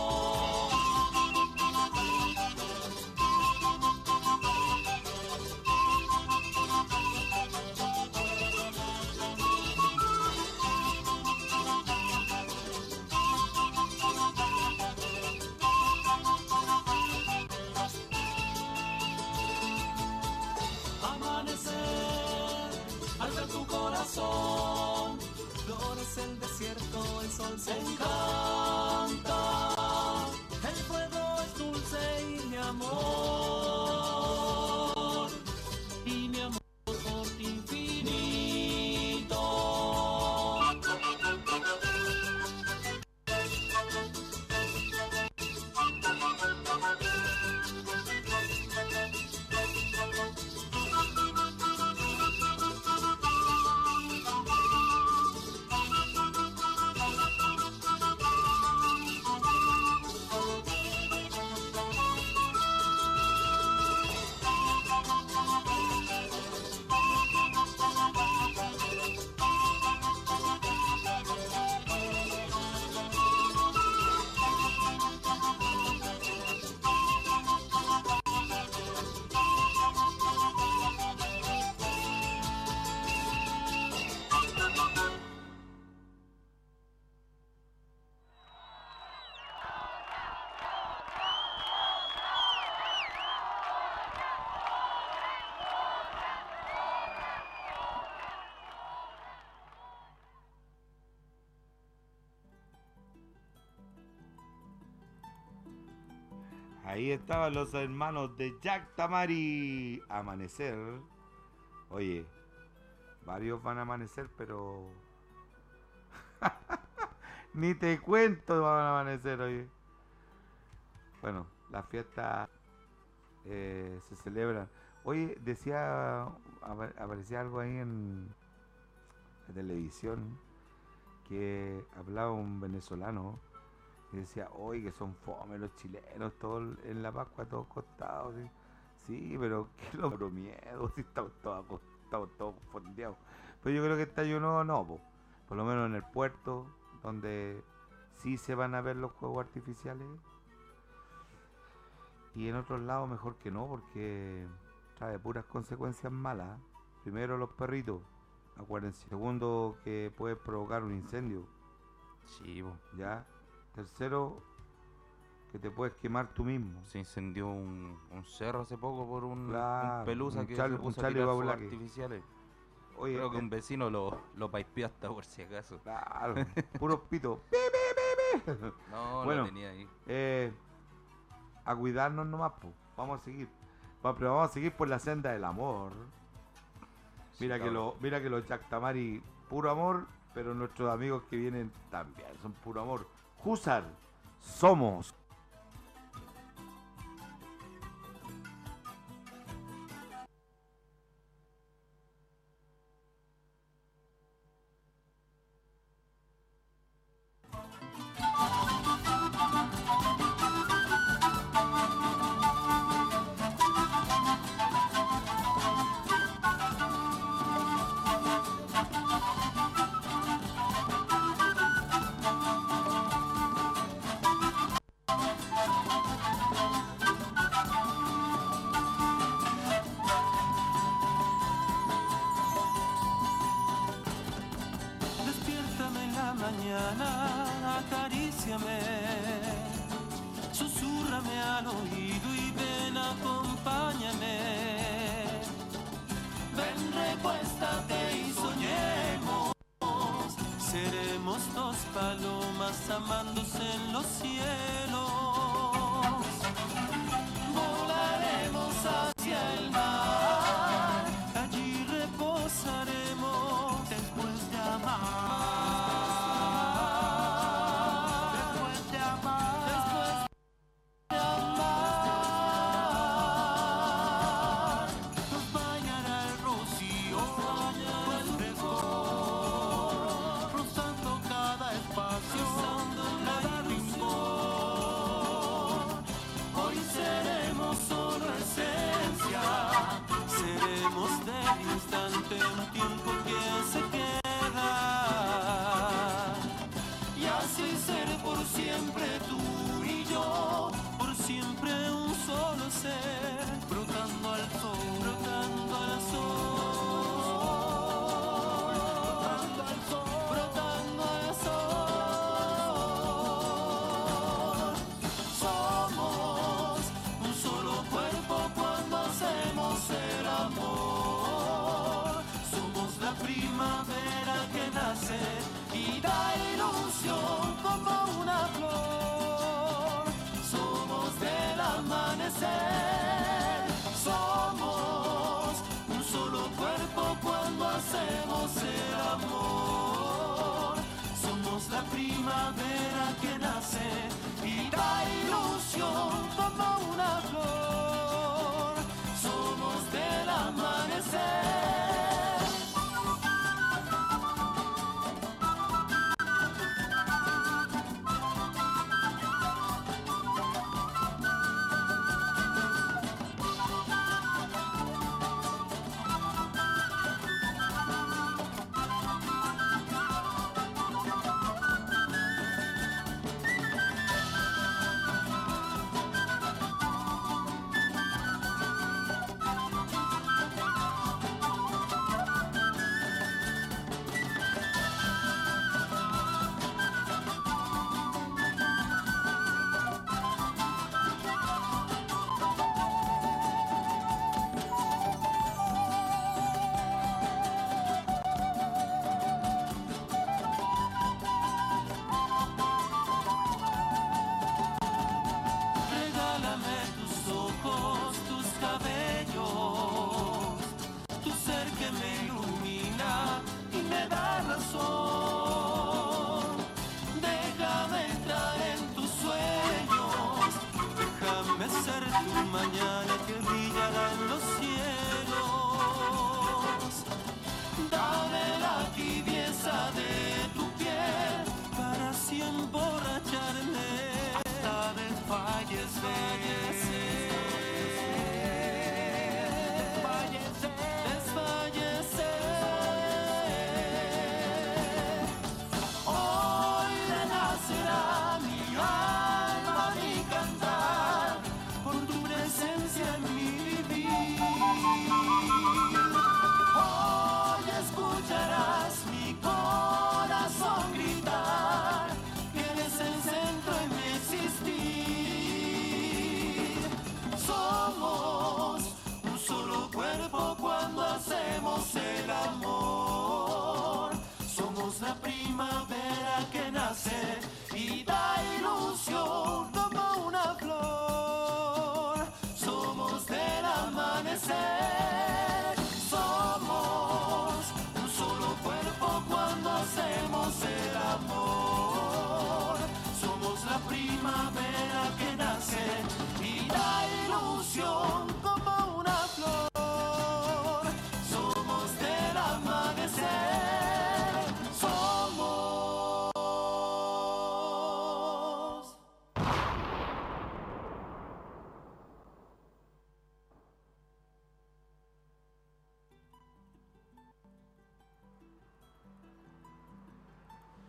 Amanecer, al ver tu corazón, florece el desierto, el sol se encanta, el fuego es dulce y mi amor, y mi amor por ti infinito. Ahí estaban los hermanos de Jack Tamari. Amanecer. Oye, varios van a amanecer, pero... Ni te cuento van a amanecer, oye. Bueno, las fiestas eh, se celebran. Oye, decía, ap- aparecía algo ahí en la televisión, que hablaba un venezolano y decía, oye, que son fome los chilenos, todos en la Pascua, todos acostados. ¿Sí? Sí, pero qué logro miedo, si estamos todos acostados, todos fondeados. Pero yo creo que este año no, no, po. Por lo menos en el puerto, donde sí se van a ver los juegos artificiales. Y en otros lados mejor que no, porque trae puras consecuencias malas. Primero, los perritos, acuérdense. Segundo, que puede provocar un incendio. Sí, po. Ya. Tercero, que te puedes quemar tú mismo. Se incendió un, un cerro hace poco por un, Claro, un pelusa un que chal- se un puso a Charlie tirar fuegos Baulaque. artificiales. Oye, Creo que eh, un vecino lo, lo paipeó hasta por si acaso. claro, puros pitos. Pi, pi, pi, pi. No, Bueno. lo tenía ahí. Eh, a cuidarnos nomás, po. Vamos a seguir. Va, pero vamos a seguir por la senda del amor. Mira Sí, que cabrón. lo, mira que los Jack Tamari, puro amor, pero nuestros amigos que vienen también son puro amor. Husar, somos. Despiértame en la mañana, acaríciame, susúrrame al oído y ven, acompáñame. Ven, recuéstate y soñemos, seremos dos palomas amándose en los cielos. Volaremos hacia el mar, allí reposaremos después de amar. Después de amar. Después de amar. Nos bañará el rocío, el frescor, rozando cada espacio, cada rincón. Hoy seremos solo esencia, seremos del instante un tiempo que se queda. Y así ser por siempre tú y yo, por siempre un solo ser, brotando al sol, brotando al sol, brotando al sol, brotando al sol. Somos un solo cuerpo cuando hacemos el amor. Somos la primavera que nace y da ilusión como una flor. Somos del amanecer. Somos un solo cuerpo cuando hacemos el amor. Somos la primavera que nace y da ilusión como una flor. Somos del amanecer.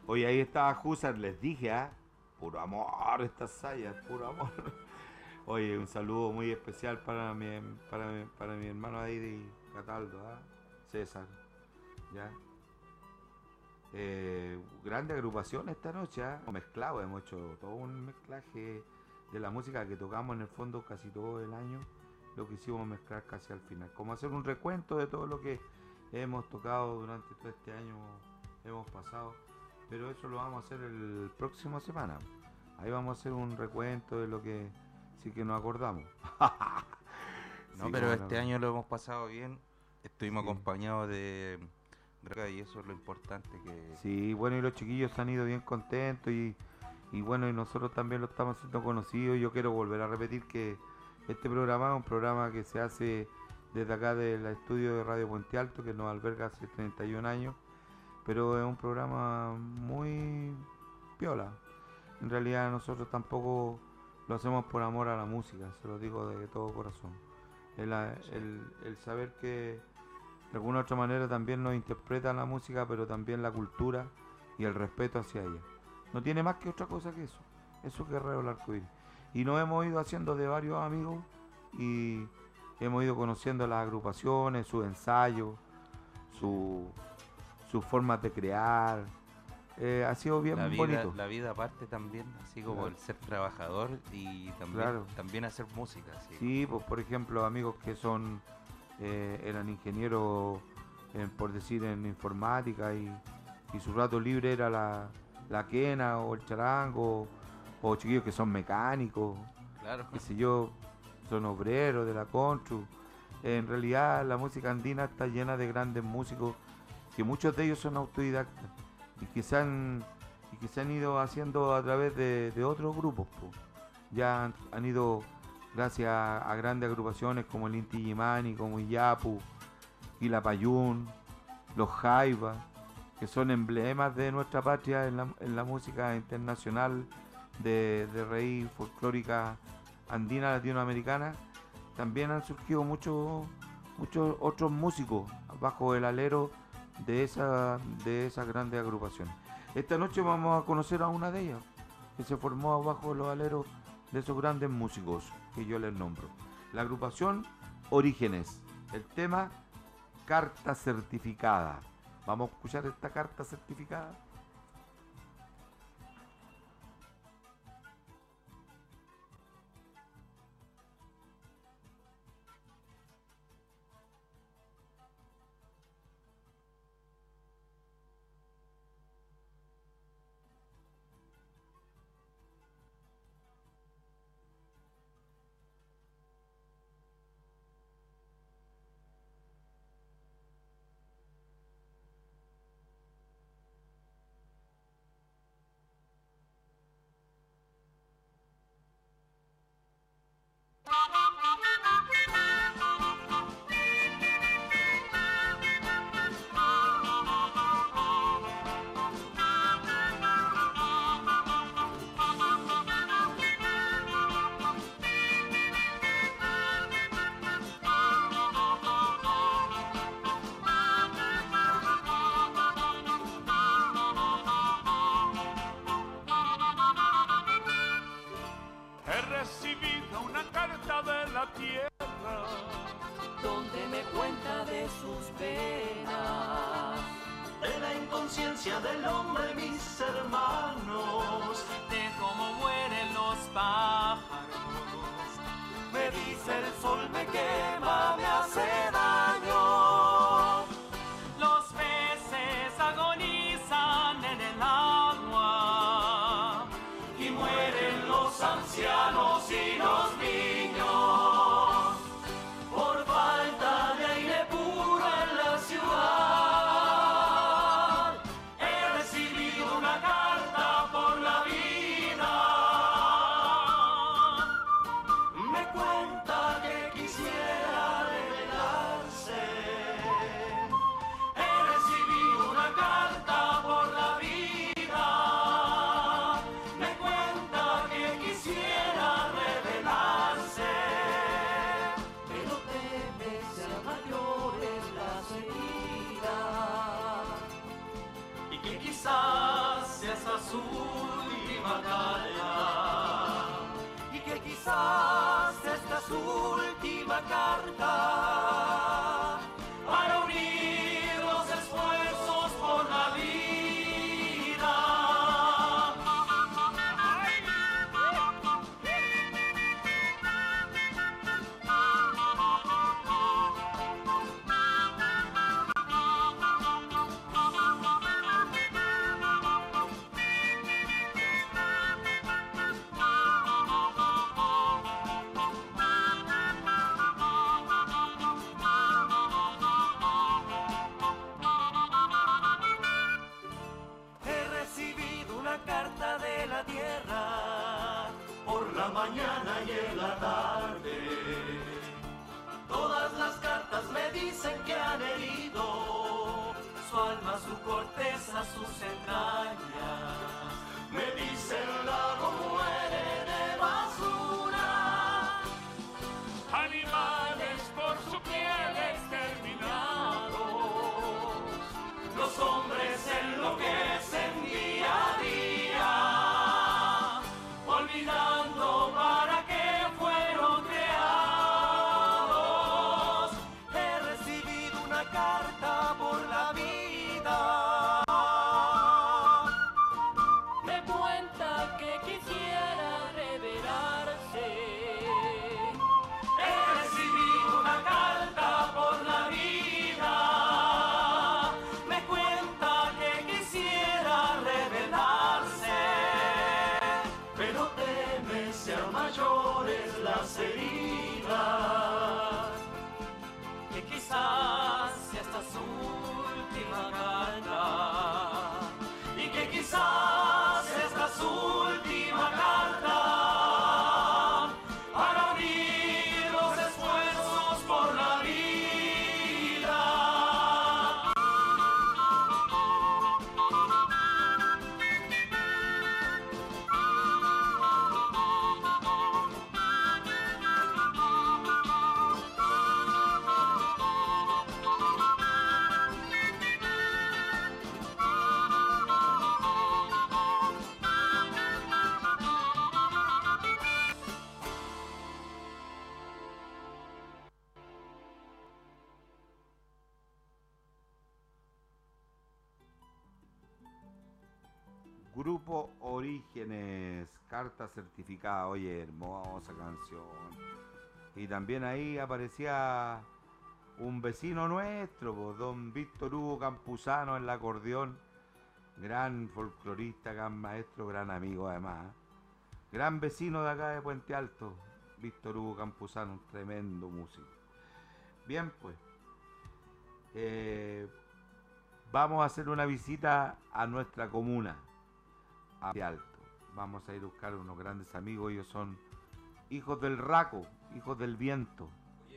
Oye, ahí estaba Husar, les dije, ¿ah? Puro amor, estas sayas, puro amor. Oye, un saludo muy especial para mi, para mi, para mi hermano ahí de Cataldo, ¿ah? César, ¿ya? Eh, grande agrupación esta noche, ¿eh? Mezclado, hemos hecho todo un mezclaje de la música que tocamos en el fondo casi todo el año, lo que hicimos mezclar casi al final, como hacer un recuento de todo lo que hemos tocado durante todo este año, hemos pasado, pero eso lo vamos a hacer el próximo semana, ahí vamos a hacer un recuento de lo que sí que nos acordamos. No, sí, pero no, este no. año lo hemos pasado bien, estuvimos Sí. acompañados de y eso es lo importante que Sí, bueno, y los chiquillos se han ido bien contentos y, y bueno, y nosotros también lo estamos haciendo conocido. Yo quiero volver a repetir que este programa es un programa que se hace desde acá del estudio de Radio Puente Alto, que nos alberga hace treinta y un años, pero es un programa muy piola. En realidad nosotros tampoco lo hacemos por amor a la música, se lo digo de todo corazón. El, el, el saber que de alguna otra manera también nos interpreta la música, pero también la cultura y el respeto hacia ella. No tiene más que otra cosa que eso. Eso es Guerrero del Arcoíris. Y nos hemos ido haciendo de varios amigos y hemos ido conociendo las agrupaciones, sus ensayos, su, sus formas de crear. Eh, ha sido bien la vida, bonito. la vida aparte también, así como Claro. el ser trabajador y también, Claro. también hacer música. Sí. Sí, pues por ejemplo, amigos que son eh, eran ingenieros, en, por decir, en informática y, y su rato libre era la, la quena o el charango, o chiquillos que son mecánicos, Claro. qué sé yo, son obreros de la constru. En realidad la música andina está llena de grandes músicos, que muchos de ellos son autodidactas y que se han, y que se han ido haciendo a través de, de otros grupos, po. Ya han, han ido gracias a, a grandes agrupaciones como el Inti Illimani, como Iyapu, Quilapayún, los Jaivas, que son emblemas de nuestra patria en la, en la música internacional de, de raíz folclórica andina latinoamericana. También han surgido muchos muchos otros músicos bajo el alero de esa de esas grandes agrupaciones. Esta noche vamos a conocer a una de ellas, que se formó bajo los aleros de esos grandes músicos que yo les nombro. La agrupación Orígenes, el tema Carta Certificada. Vamos a escuchar esta carta certificada. He recibido una carta de la tierra donde me cuenta de sus penas, de la inconsciencia del hombre, mis hermanos, de cómo mueren los pájaros. Me dice el sol me quema, me hace daño. Los peces agonizan en el agua y mueren los ancianos y los niños por falta de aire puro en la ciudad. He recibido una carta por la vida. Me cuenta que quisiera su última carta para unir los esfuerzos por la vida. Mañana y en la tarde, todas las cartas me dicen que han herido su alma, su corteza, sus entrañas. Me dicen lago muere de basura, animales por su piel exterminados, los hombres enloquecen día a día, olvidando para qué fueron creados. He recibido una carta por la vida. Me cuenta que quisiera revelarse. He recibido una carta por la vida. Me cuenta que quisiera revelarse, pero teme ser mayores las heridas, que quizás sea esta su última carta, y que quizás sea esta su última carta para unir los esfuerzos por la vida. Grupo Orígenes, carta certificada. Oye, hermosa canción. Y también ahí aparecía un vecino nuestro, pues, don Víctor Hugo Campuzano en el acordeón. Gran folclorista, gran maestro, gran amigo además. ¿eh? Gran vecino de acá de Puente Alto, Víctor Hugo Campuzano, un tremendo músico. Bien, pues. Eh, vamos a hacer una visita a nuestra comuna. A Alto. Vamos a ir a buscar unos grandes amigos. Ellos son hijos del Raco, hijos del viento.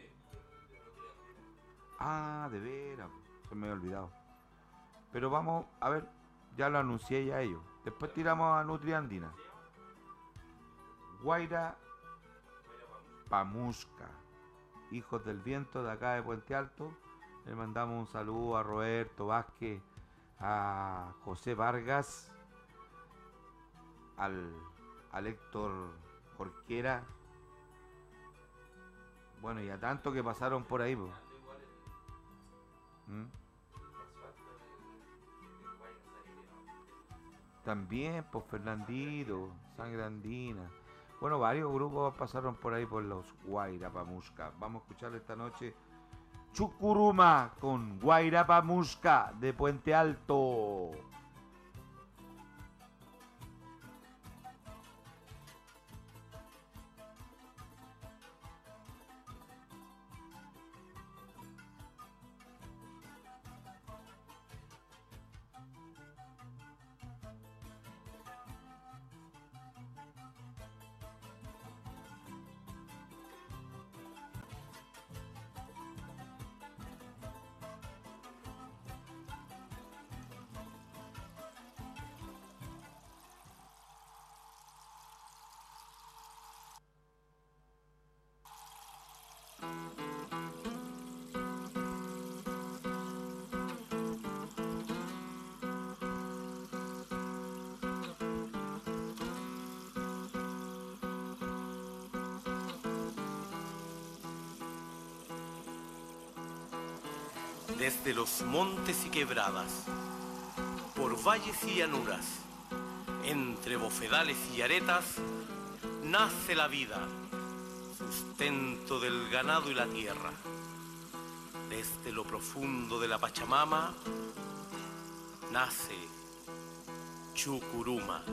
Ah, de veras, se me había olvidado. Pero vamos, a ver, ya lo anuncié ya a ellos. Después tiramos a Nutriandina. Guaira Pamusca, hijos del viento de acá de Puente Alto. Le mandamos un saludo a Roberto Vázquez, a José Vargas, Al, al Héctor Jorquera, bueno, y a tanto que pasaron por ahí, pues. ¿Mm? También, pues Fernandito, Sangre Andina. Bueno, varios grupos pasaron por ahí por los Guaira Pamusca. Vamos a escuchar esta noche Chucuruma con Guaira Pamusca de Puente Alto. desde los montes y quebradas, por valles y llanuras, entre bofedales y aretas, nace la vida, sustento del ganado y la tierra. Desde lo profundo de la Pachamama nace Chucuruma.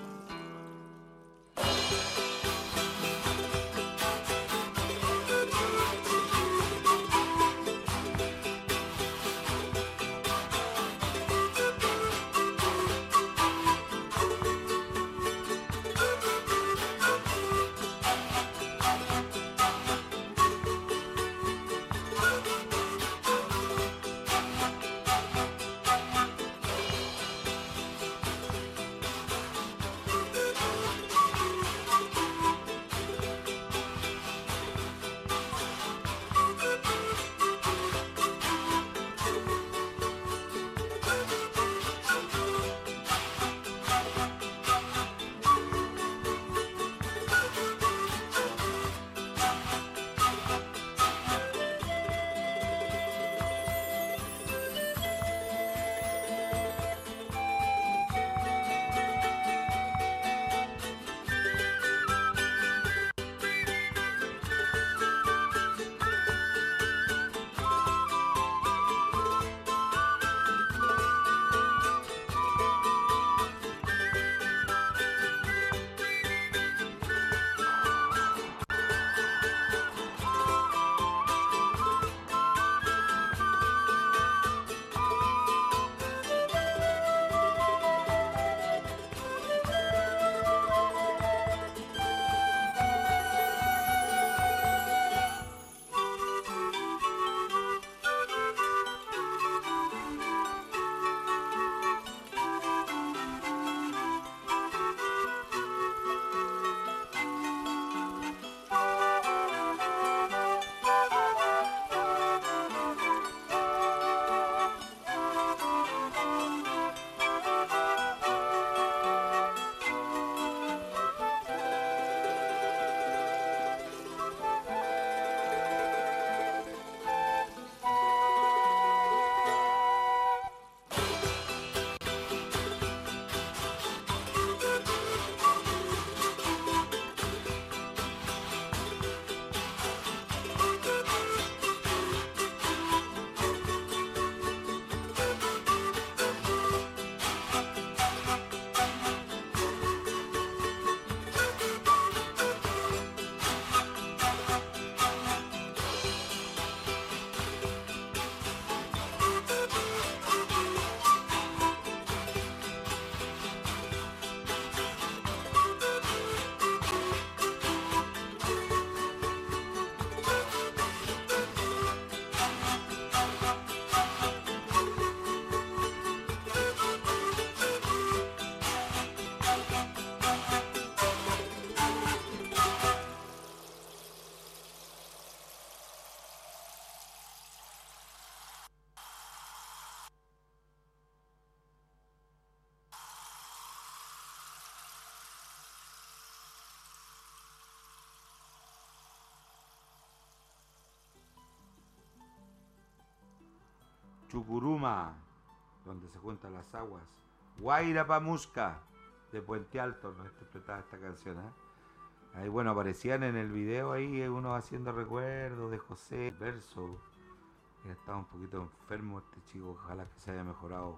Chucuruma, donde se juntan las aguas. Guaira Pamusca, de Puente Alto, nos interpretaba esta canción. ¿eh? Ahí, bueno, aparecían en el video ahí uno haciendo recuerdos de José, el verso. Que estaba un poquito enfermo este chico, ojalá que se haya mejorado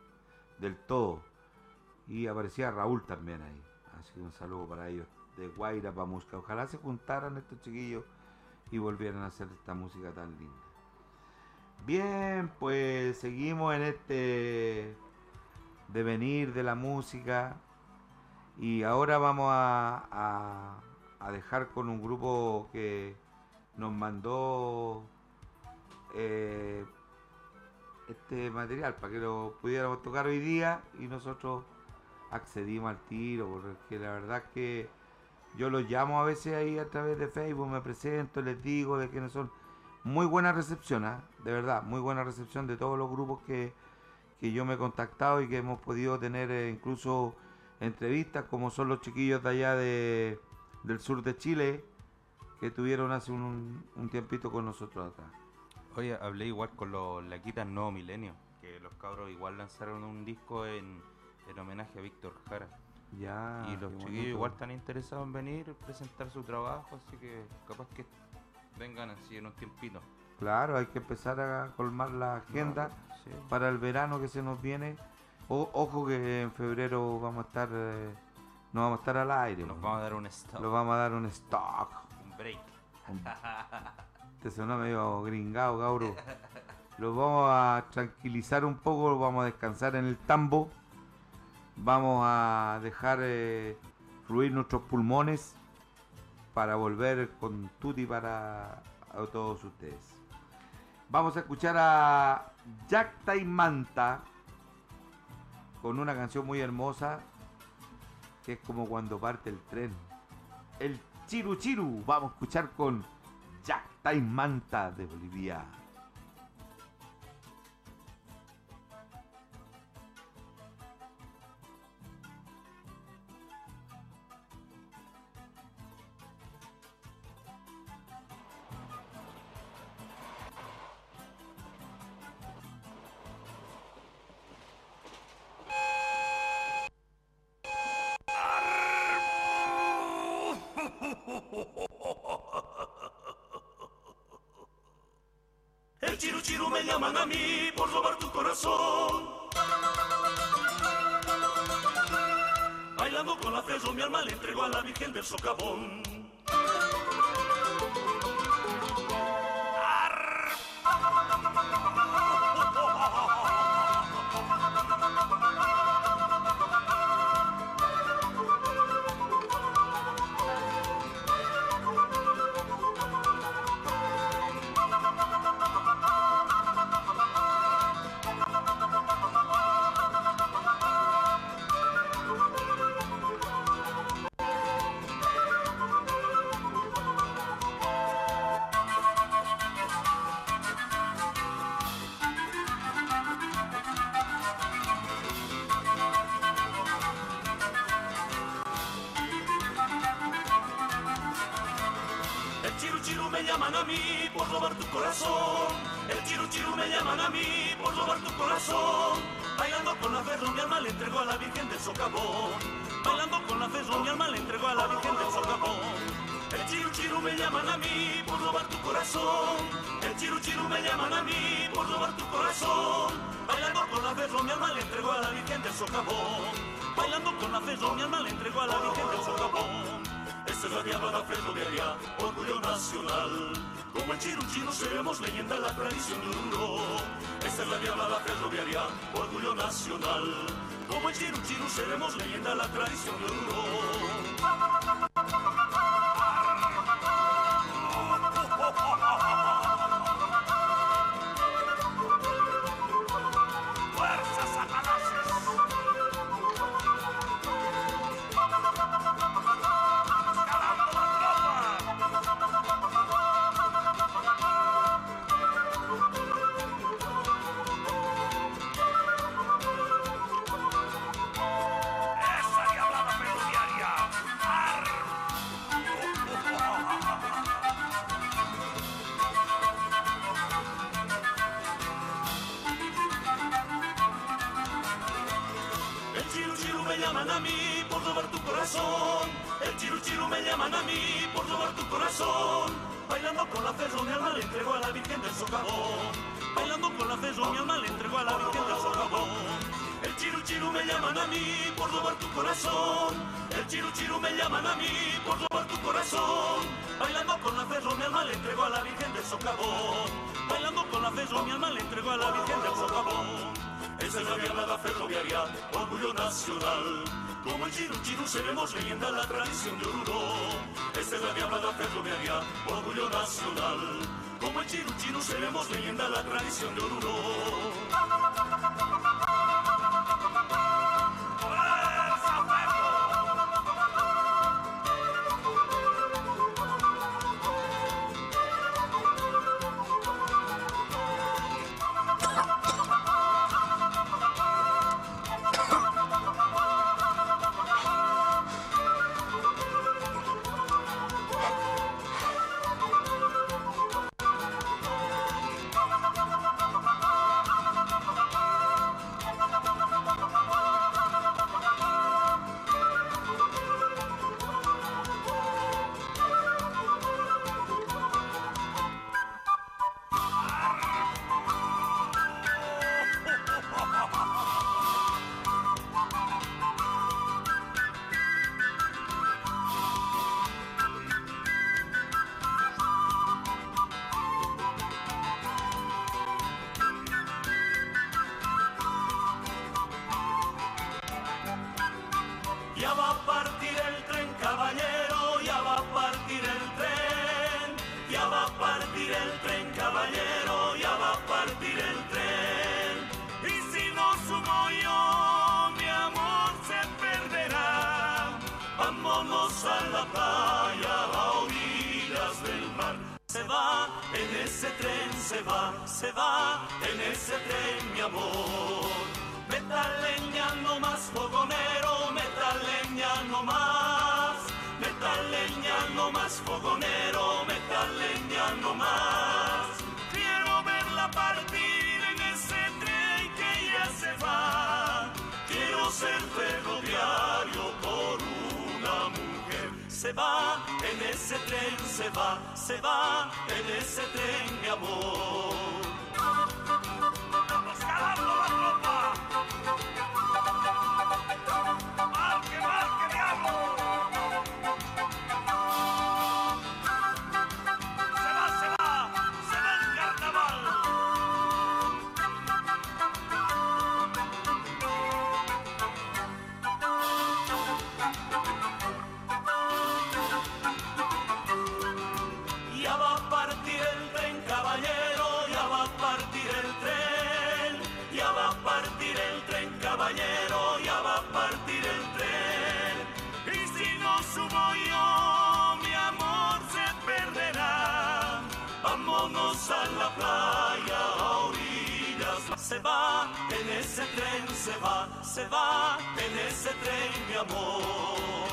del todo. Y aparecía Raúl también ahí. Así que un saludo para ellos, de Guaira Pamusca. Ojalá se juntaran estos chiquillos y volvieran a hacer esta música tan linda. Bien, pues seguimos en este devenir de la música y ahora vamos a, a, a dejar con un grupo que nos mandó eh, este material para que lo pudiéramos tocar hoy día y nosotros accedimos al tiro, porque la verdad es que yo los llamo a veces ahí a través de Facebook, me presento, les digo de que no son... Muy buena recepción, ¿eh? De verdad, muy buena recepción de todos los grupos que, que yo me he contactado y que hemos podido tener eh, incluso entrevistas, como son los chiquillos de allá de, del sur de Chile, que tuvieron hace un, un tiempito con nosotros acá. Oye, hablé igual con los Laquitas Nuevo Milenio, que los cabros igual lanzaron un disco en, en homenaje a Víctor Jara. Ya, y los qué chiquillos bonito. igual están interesados en venir, presentar su trabajo, así que capaz que vengan así en un tiempito. Claro, hay que empezar a colmar la agenda No, sí. para el verano que se nos viene. O- ojo que en febrero vamos a estar, eh, no vamos a estar al aire. Nos ¿no? vamos a dar un stop, Lo vamos a dar un stock. un break. Te sonó medio gringado, Gauro. Lo vamos a tranquilizar un poco, lo vamos a descansar en el tambo. Vamos a dejar eh, fluir nuestros pulmones para volver con tutti para a todos ustedes. Vamos a escuchar a Yacta y Manta con una canción muy hermosa que es como cuando parte el tren. El Chiru Chiru. Vamos a escuchar con Yacta y Manta de Bolivia. El chiru chiru me llaman a mí por robar tu corazón. Bailando con la ferro mi alma le entrego a la Virgen del Socavón. El chiru chiru me llaman a mí por robar tu corazón. El chiru chiru me llaman a mí por robar tu corazón. Bailando con la ferro mi alma le entrego a la Virgen del Socavón. Bailando con la ferro mi alma le entrego a la Virgen del Socavón. El chiru chiru me llaman a mí por robar tu corazón. El chiru chiru me llaman a mí por robar tu corazón. Bailando con la ferro mi alma le entrego a la Virgen del Socavón. Bailando con la ferro mi alma le entrego a la Virgen del Socavón. Esta es la diabla ferroviaria, orgullo nacional. Como el chiru chiru seremos leyenda en la tradición de Oruro. Esta es la diabla ferroviaria, orgullo nacional. Como el chiru chiru seremos leyenda en la tradición de Oruro. ¡Fuerza, Satanases! ¡Esa diablada ferroviaria! El chiru chiru me llaman a mí por robar tu corazón. El chiru chiru me llaman a mí por robar tu corazón. Bailando con la ferro mi alma le entrego a la Virgen del Socavón. Bailando con la ferro mi alma le entrego a la Virgen del Socavón. El chiru chiru me llaman a mí por robar tu corazón. El chiru chiru me llaman a mí por robar tu corazón. Bailando con la ferro mi alma le entrego a la Virgen del Socavón. Bailando con la ferro mi alma le entrego a la Virgen del Socavón. Esa es la diablada ferroviaria, orgullo nacional. Como el chiru chiru seremos leyenda en la tradición de Oruro. Esta es la diablada ferroviaria, orgullo nacional. Como el chiru chiru seremos leyenda en la tradición de Oruro. ¡Fuerza, ferro! ese tren se va, se va, en ese tren mi amor. Meta leña no más, fogonero, meta leña no más. Meta leña no más, fogonero, meta leña no más. Quiero verla partir en ese tren que ya se va. Quiero ser ferroviario por una mujer. Se va, en ese tren se va, se va, en ese tren mi amor. ¡Estamos jalando la tropa! ¡Marque, marque, diablo! Se va, se va, se va el carnaval. Ya va a partir el tren, caballero, ya va a partir el tren. Ya va a partir el tren, caballero, ya va a partir el tren. Y si no subo yo, mi amor se perderá. Vámonos a la playa, a orillas. Se va, en ese tren se va, se va, en ese tren mi amor.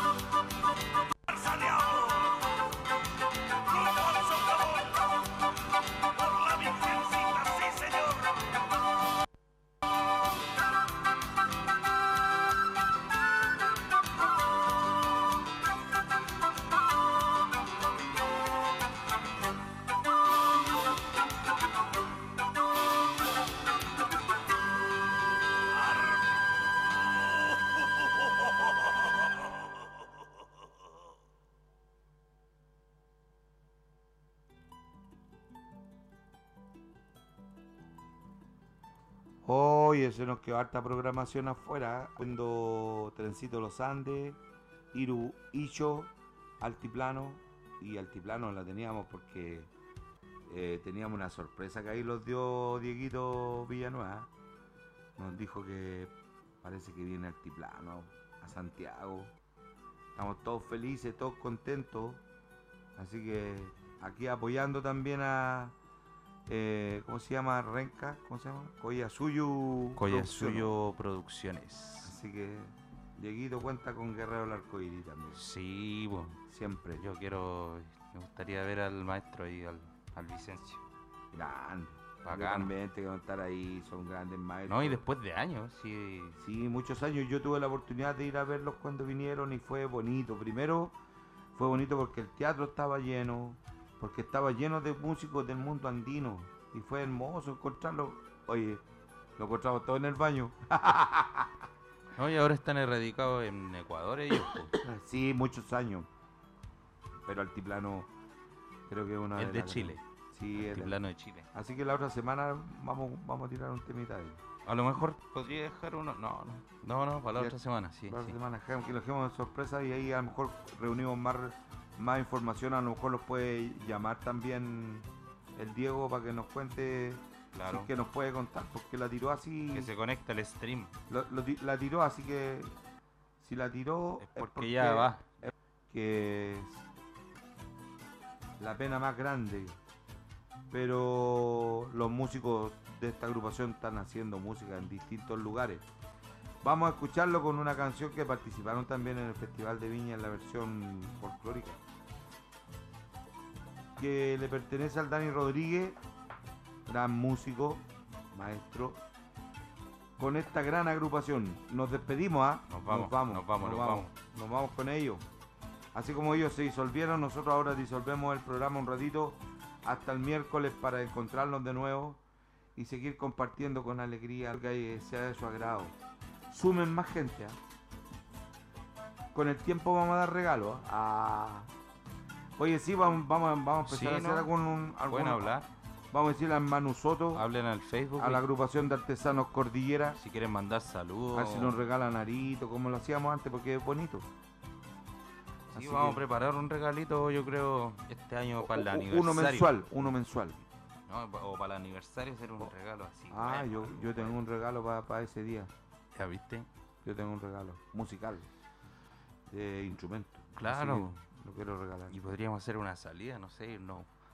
¡Salió! Por la virgencita, sí señor. Oye, se nos quedó harta programación afuera. Cuando Trencito Los Andes, Iru Icho, Altiplano. Y Altiplano la teníamos porque eh, teníamos una sorpresa que ahí los dio Dieguito Villanueva. Nos dijo que parece que viene Altiplano a Santiago. Estamos todos felices, todos contentos. Así que aquí apoyando también a... Eh, ¿Cómo se llama? Renca, ¿cómo se llama? Collasuyo Collasuyo Producciones. Así que Dieguito cuenta con Guerrero del Arcoíris también. Sí, bueno, Siempre. yo quiero, me gustaría ver al maestro ahí, al, al Vicencio. Grande. Bacán. También que van a estar ahí, son grandes maestros. No, y después de años, sí. Sí, muchos años. Yo tuve la oportunidad de ir a verlos cuando vinieron y fue bonito. Primero fue bonito porque el teatro estaba lleno, porque estaba lleno de músicos del mundo andino y fue hermoso encontrarlo. Oye, lo encontramos todo en el baño. No, y ahora están erradicados en Ecuador ellos. po. Sí, muchos años. Pero Altiplano creo que es una Es de las- Chile. Sí, es de- Altiplano de Chile. Así que la otra semana vamos, vamos a tirar un temita ahí. A lo mejor podría dejar uno. No, no, no, no para la Ya- otra semana, sí. la otra sí. semana dejamos que lo dejemos de sorpresa y ahí a lo mejor reunimos más, más información. A lo mejor los puede llamar también el Diego para que nos cuente. Claro. Si es que nos puede contar, porque la tiró así. Que se conecta al stream. lo- lo ti- la tiró así que si la tiró Es porque ya va. es que es la pena más grande. Pero los músicos de esta agrupación están haciendo música en distintos lugares. Vamos a escucharlo con una canción que participaron también en el Festival de Viña en la versión folclórica, que le pertenece al Dani Rodríguez, gran músico, maestro, con esta gran agrupación. Nos despedimos, ¿ah? Nos vamos, nos vamos, nos vamos, nos vamos. Nos vamos con ellos. Así como ellos se disolvieron, nosotros ahora disolvemos el programa un ratito hasta el miércoles para encontrarnos de nuevo y seguir compartiendo con alegría lo que sea de su agrado. Sumen más gente, ¿ah? Con el tiempo vamos a dar regalos, ¿ah? Ah. Oye, sí, vamos, vamos, vamos a empezar Sí, a hacer ¿no? algún, algún- Pueden hablar. Vamos a decirle a Manu Soto, Hablen al Facebook. a la y agrupación de artesanos Cordillera, si quieren mandar saludos. a ver si nos regalan arito, como lo hacíamos antes, porque es bonito. Sí, Así vamos que- a preparar un regalito, yo creo, este año para el U- aniversario. Uno mensual, uno mensual. No, o para el aniversario hacer un regalo así. Ah, bueno, yo, yo tengo un regalo para ese día. ¿Ya viste? Yo tengo un regalo musical, de instrumento. Claro. Así que lo quiero regalar. Y podríamos hacer una salida, no sé, irnos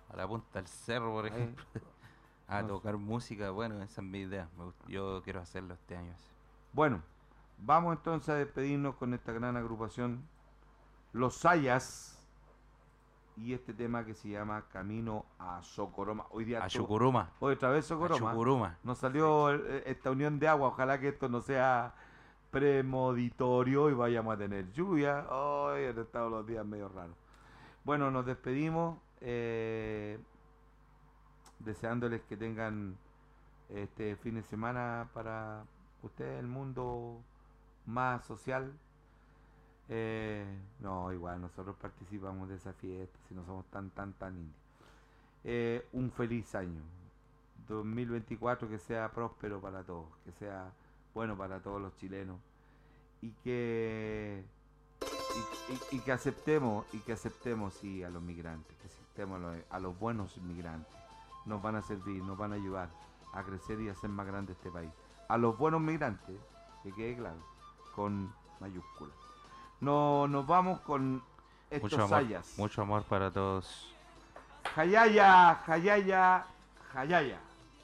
a la punta del cerro, por ejemplo, a no tocar música. Bueno, esa es mi idea. Me gust- Yo quiero hacerlo este año. así. Bueno, vamos entonces a despedirnos con esta gran agrupación, Los Sayas, y este tema que se llama Camino a Socoroma. Hoy día A tu- Chucuruma. hoy otra vez A Socoroma. Chucuruma. Nos salió el- esta unión de agua. Ojalá que esto no sea premonitorio y vayamos a tener lluvia. Hoy han estado los días medio raros. Bueno, nos despedimos. eh, deseándoles que tengan este fin de semana para ustedes el mundo más social. Eh, no, igual nosotros participamos de esa fiesta, si no somos tan, tan, tan indios. Eh, un feliz año dos mil veinticuatro, que sea próspero para todos, que sea bueno para todos los chilenos, y que y, y- y que aceptemos y que aceptemos sí a los migrantes, que aceptemos a los, a los buenos migrantes. Nos van a servir, nos van a ayudar a crecer y a hacer más grande este país. A los buenos migrantes, que quede claro, con mayúsculas. No, nos vamos con estos Mucho amor, sayas. mucho amor para todos. Jayaya, Jayaya, Jayaya.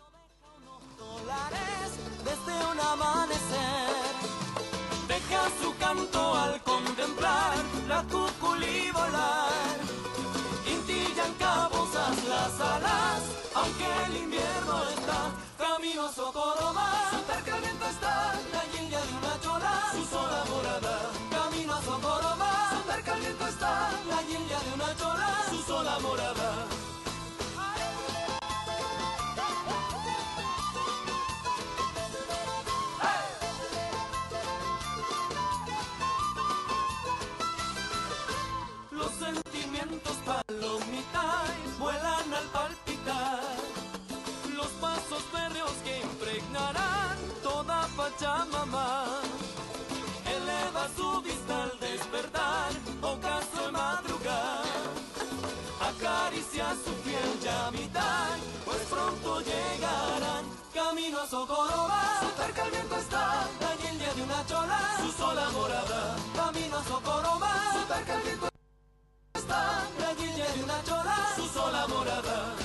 Dólares desde un amanecer, deja su canto al contemplar la cuculí volar. Intillan cabosas las alas, aunque el invierno está camino a Socoroma. Super caliente está la guilda de una chola, su sola morada. Camino a Socoroma. Super caliente está la guilda de una chola, su sola morada. Los sentimientos palomitas vuelan al palpitar. Los pasos férreos que impregnarán toda Pachamama. Eleva su vista al despertar, ocaso de madrugar. Acaricia su piel ya mitad, pues pronto llegarán. Camino a Socoroma, super caliente está la guilda de una chola, su sola morada. Camino a Socoroma, super caliente está la guilda de una chola, su sola morada.